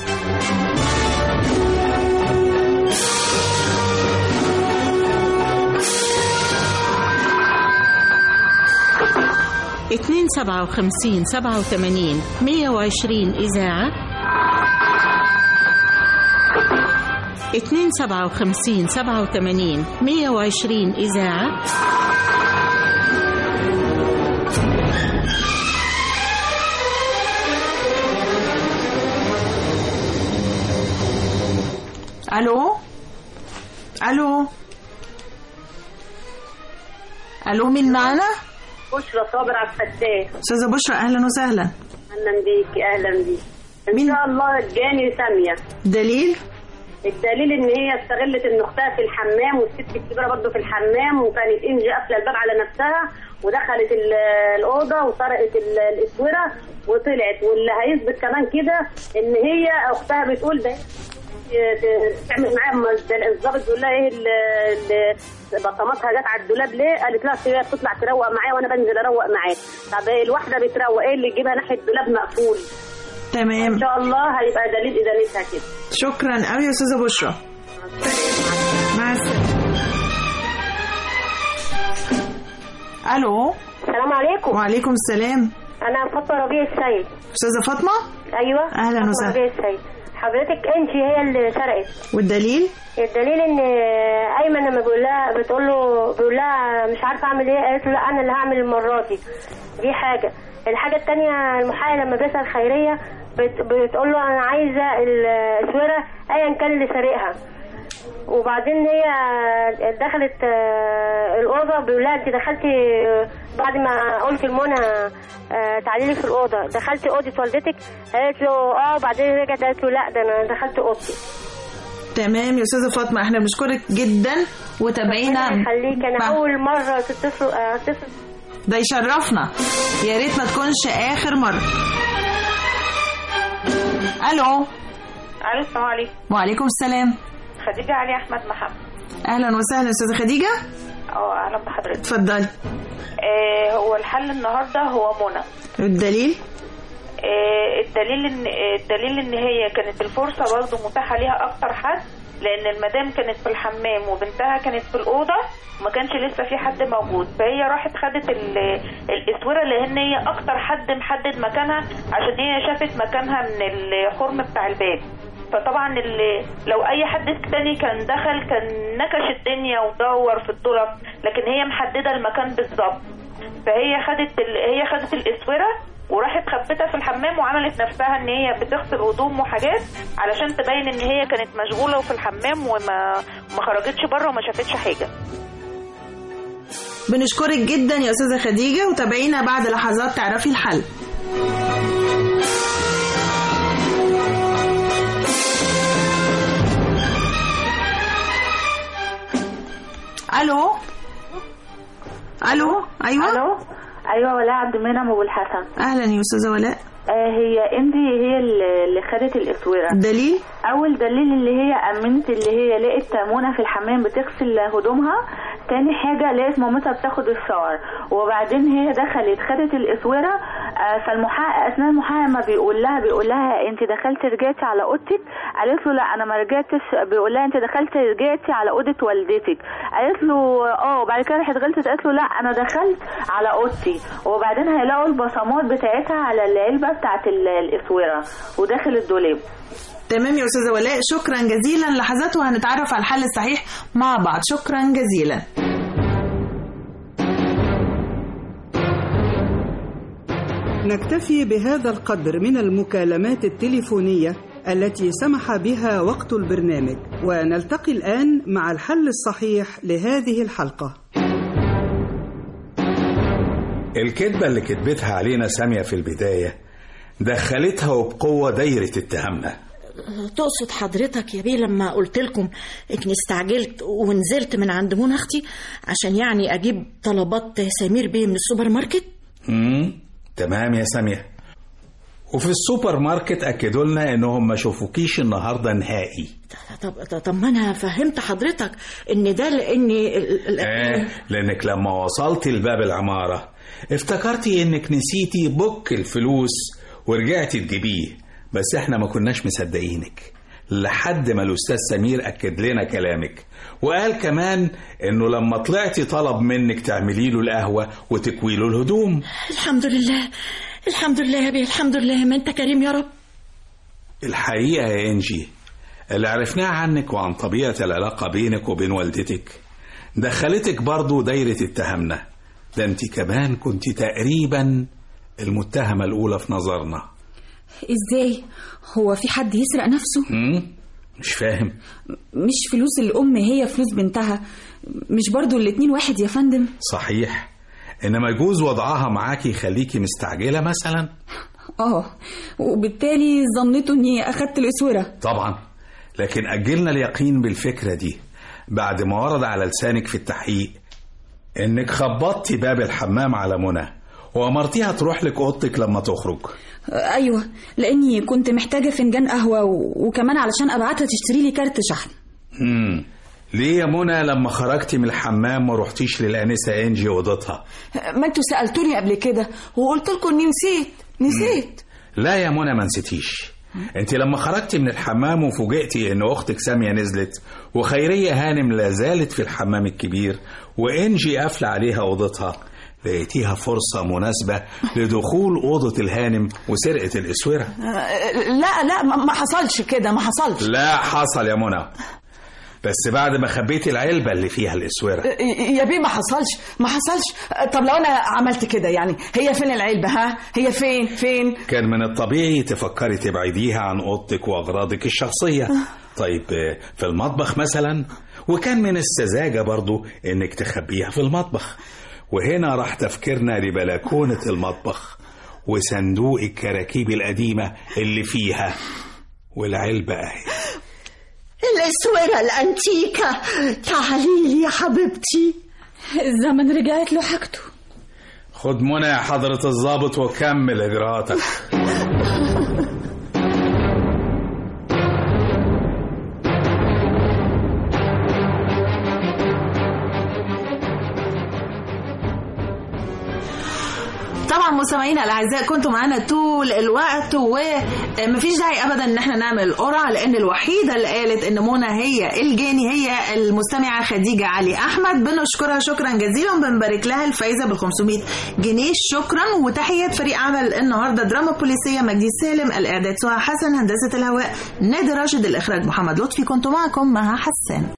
اتنين سبعة وخمسين سبعة وتمانين مية وعشرين إذاعة، اتنين سبعة وخمسين سبعة وتمانين مية وعشرين إذاعة. الو الو الو مين معانا؟ بشرى صابر عبد الفتاح. استاذه بشرى اهلا وسهلا. اهلا بيكي. اهلا بيكي. ان مين؟ شاء الله الجاني ساميه. دليل؟ الدليل ان هي استغلت ان اختها في الحمام والست الكبيره برضه في الحمام، وكانت انجي قافله الباب على نفسها ودخلت الاوضه وسرقت الاسوره وطلعت. واللي هيثبت كمان كده ان هي اختها بتقول ده تعمل معاها الضابط بيقول لها ايه اللي بصماتها جت على الدولاب ليه؟ قالت لها هي بتطلع تروق معايا وانا بنزل اروق معاها. طب الواحده بتروق ايه اللي يجيبها ناحيه الدولاب مقفول؟ تمام، ان شاء الله هيبقى دليل ادانتها كده. شكرا قوي يا استاذه بشرى. مع السلامه. الو السلام عليكم. وعليكم السلام. انا فاطمه ربيع السيد. استاذه فاطمه؟ ايوه اهلا وسهلا. ربيع السيد. حضرتك انت هي اللي سرقت. والدليل؟ الدليل ان ايمن لما بيقول لها بتقول له بيقول لها مش عارفه اعمل ايه، قالت له لا انا اللي هعمل المره دي. دي حاجه. الحاجه الثانيه المحامي لما بيسال خيريه بت... بتقول له انا عايزه الاسوره ايا كان اللي سارقها. وبعدين هي دخلت الاوضه بيقول لها انت دخلتي بعد ما قلت لمنى تعالي لي في الاوضه دخلتي اوضه والدتك؟ قالت له اه. وبعدين رجعت قالت له لا ده انا دخلت اوضتي. تمام يا استاذه فاطمه، احنا بنشكرك جدا وتابعينا. خليك انا مع... اول مره تتصل اتصل ده يشرفنا، يا ريت ما تكونش آخر مرة. ألو. ألو السلام عليكم. وعليكم السلام. خديجة علي أحمد محمد. أهلا وسهلا أستاذة خديجة. اه أهلا بحضرتك. اتفضلي. آه هو الحل النهارده هو منى. الدليل؟ آه الدليل إن الدليل إن هي كانت الفرصة برضه متاحة ليها أكتر حد، لأن المدام كانت في الحمام وبنتها كانت في الأوضة وما كانش لسه في حد موجود، فهي راحت خدت الاسوره لان هي اكتر حد محدد مكانها عشان هي شافت مكانها من الخرم بتاع الباب. فطبعا اللي لو اي حد تاني كان دخل كان نكش الدنيا ودور في الدولاب، لكن هي محدده المكان بالظبط. فهي خدت ال... هي خدت الاسوره وراحت خبتها في الحمام وعملت نفسها ان هي بتغسل هدوم وحاجات علشان تبين ان هي كانت مشغوله وفي الحمام وما ما خرجتش بره وما شافتش حاجه. بنشكرك جدا يا أستاذة خديجة، وتابعينا بعد لحظات تعرفي الحل. ألو. ألو. أيوة. ألو. أيوة ولاء عبد المنعم أبو الحسن. أهلا يا أستاذة ولاء. آه هي اندي هي اللي خدت الاسوره. دليل؟ اول دليل اللي هي امنت اللي هي لقت منى في الحمام بتغسل هدومها. تاني حاجه لقت مامتها بتاخد الشاور، وبعدين هي دخلت خدت الاسوره. آه فالمحقق اثناء المحاكمه بيقول لها بيقول لها انت دخلت رجعتي على اوضتك؟ قالت له لا انا ما رجعتش. بيقول لها انت دخلت رجعتي على اوضه والدتك؟ قالت له اه. وبعد كده راحت غلطت قالت له لا انا دخلت على اوضتي. وبعدين هيلاقوا البصمات بتاعتها على العلبه بتاعت الاسوره وداخل الدولاب. تمام يا أستاذة ولاء، شكرا جزيلا. لحظات وهنتعرف على الحل الصحيح مع بعض. شكرا جزيلا. نكتفي بهذا القدر من المكالمات التليفونية التي سمح بها وقت البرنامج، ونلتقي الآن مع الحل الصحيح لهذه الحلقة. الكذبة اللي كذبتها علينا سامية في البداية دخلتها وبقوة دايرة اتهامنا. تقصد حضرتك يا بيه لما قلت لكم اني استعجلت ونزلت من عند منى اختي عشان يعني اجيب طلبات سمير بيه من السوبر ماركت؟ امم تمام يا سامية. وفي السوبر ماركت اكدوا لنا انهم ما شافوكيش النهارده نهائي. طب طب ما انا فهمت حضرتك ان ده لاني ال... آه لانك لما وصلت لباب العمارة افتكرتي انك نسيتي بوك الفلوس ورجعتي تجيبيه، بس احنا ما كناش مصدقينك لحد ما الأستاذ سمير أكد لنا كلامك، وقال كمان انه لما طلعتي طلب منك تعملي له القهوة وتكوي له الهدوم. الحمد لله الحمد لله يا بيه، الحمد لله، ما انت كريم يا رب. الحقيقة يا انجي اللي عرفناه عنك وعن طبيعة العلاقة بينك وبين والدتك دخلتك برضو دايرة اتهامنا. ده انت كمان كنت تقريبا المتهمة الأولى في نظرنا. ازاي؟ هو في حد يسرق نفسه؟ مم؟ مش فاهم. مش فلوس الأم هي فلوس بنتها، مش برضو الاتنين واحد يا فندم؟ صحيح، إنما يجوز وضعها معاكي يخليكي مستعجلة مثلا؟ اه، وبالتالي ظنيته اني أخدت الأسورة. طبعا، لكن أجلنا اليقين بالفكرة دي بعد ما ورد على لسانك في التحقيق إنك خبطتي باب الحمام على منى وأمرتيها تروح لك أوضتك لما تخرج. أيوة، لأني كنت محتاجة فنجان قهوة و... وكمان علشان أبعتها تشتري لي كارت شحن. امم ليه يا منى لما خرجتي من الحمام ما روحتيش للأنسة إنجي أوضتها؟ ما انتوا سألتوني قبل كده وقلت لكم إني نسيت نسيت مم. لا يا منى ما نسيتيش. انت لما خرجتي من الحمام وفوجئتي ان اختك سامية نزلت وخيرية هانم لا زالت في الحمام الكبير وانجي قافله عليها اوضتها، لقيتيها فرصة مناسبة لدخول أوضة الهانم وسرقة الإسورة. لا لا ما حصلش كده، ما حصلش. لا حصل يا منى، بس بعد ما خبيتي العلبة اللي فيها الإسورة. يا بيه ما حصلش ما حصلش. طب لو أنا عملت كده يعني هي فين العلبة؟ ها هي فين فين؟ كان من الطبيعي تفكري تبعديها عن أوضتك وأغراضك الشخصية. طيب في المطبخ مثلا، وكان من السذاجة برضو إنك تخبيها في المطبخ. وهنا راح تفكيرنا لبلكونة المطبخ وصندوق الكراكيب القديمة اللي فيها والعلبة اهي. الاسورة الانتيكة، تعالي لي يا حبيبتي. الزمن رجعت له حاجته. خد منى يا حضرة الضابط وكمل إجراءاتك. طبعا مستمعينا الاعزاء كنتوا معانا طول الوقت ومفيش داعي ابدا ان احنا نعمل قرعه، لان الوحيده اللي قالت ان منى هي الجاني هي المستمعه خديجه علي احمد. بنشكرها شكرا جزيلا وبنبارك لها الفايزه بال خمسمائة جنيه. شكرا وتحيات فريق عمل النهارده دراما بوليسيه مجدي سالم، الاعداد سهى حسن، هندسه الهواء نادي راشد، الاخراج محمد لطفي. كنت معكم مها حسان.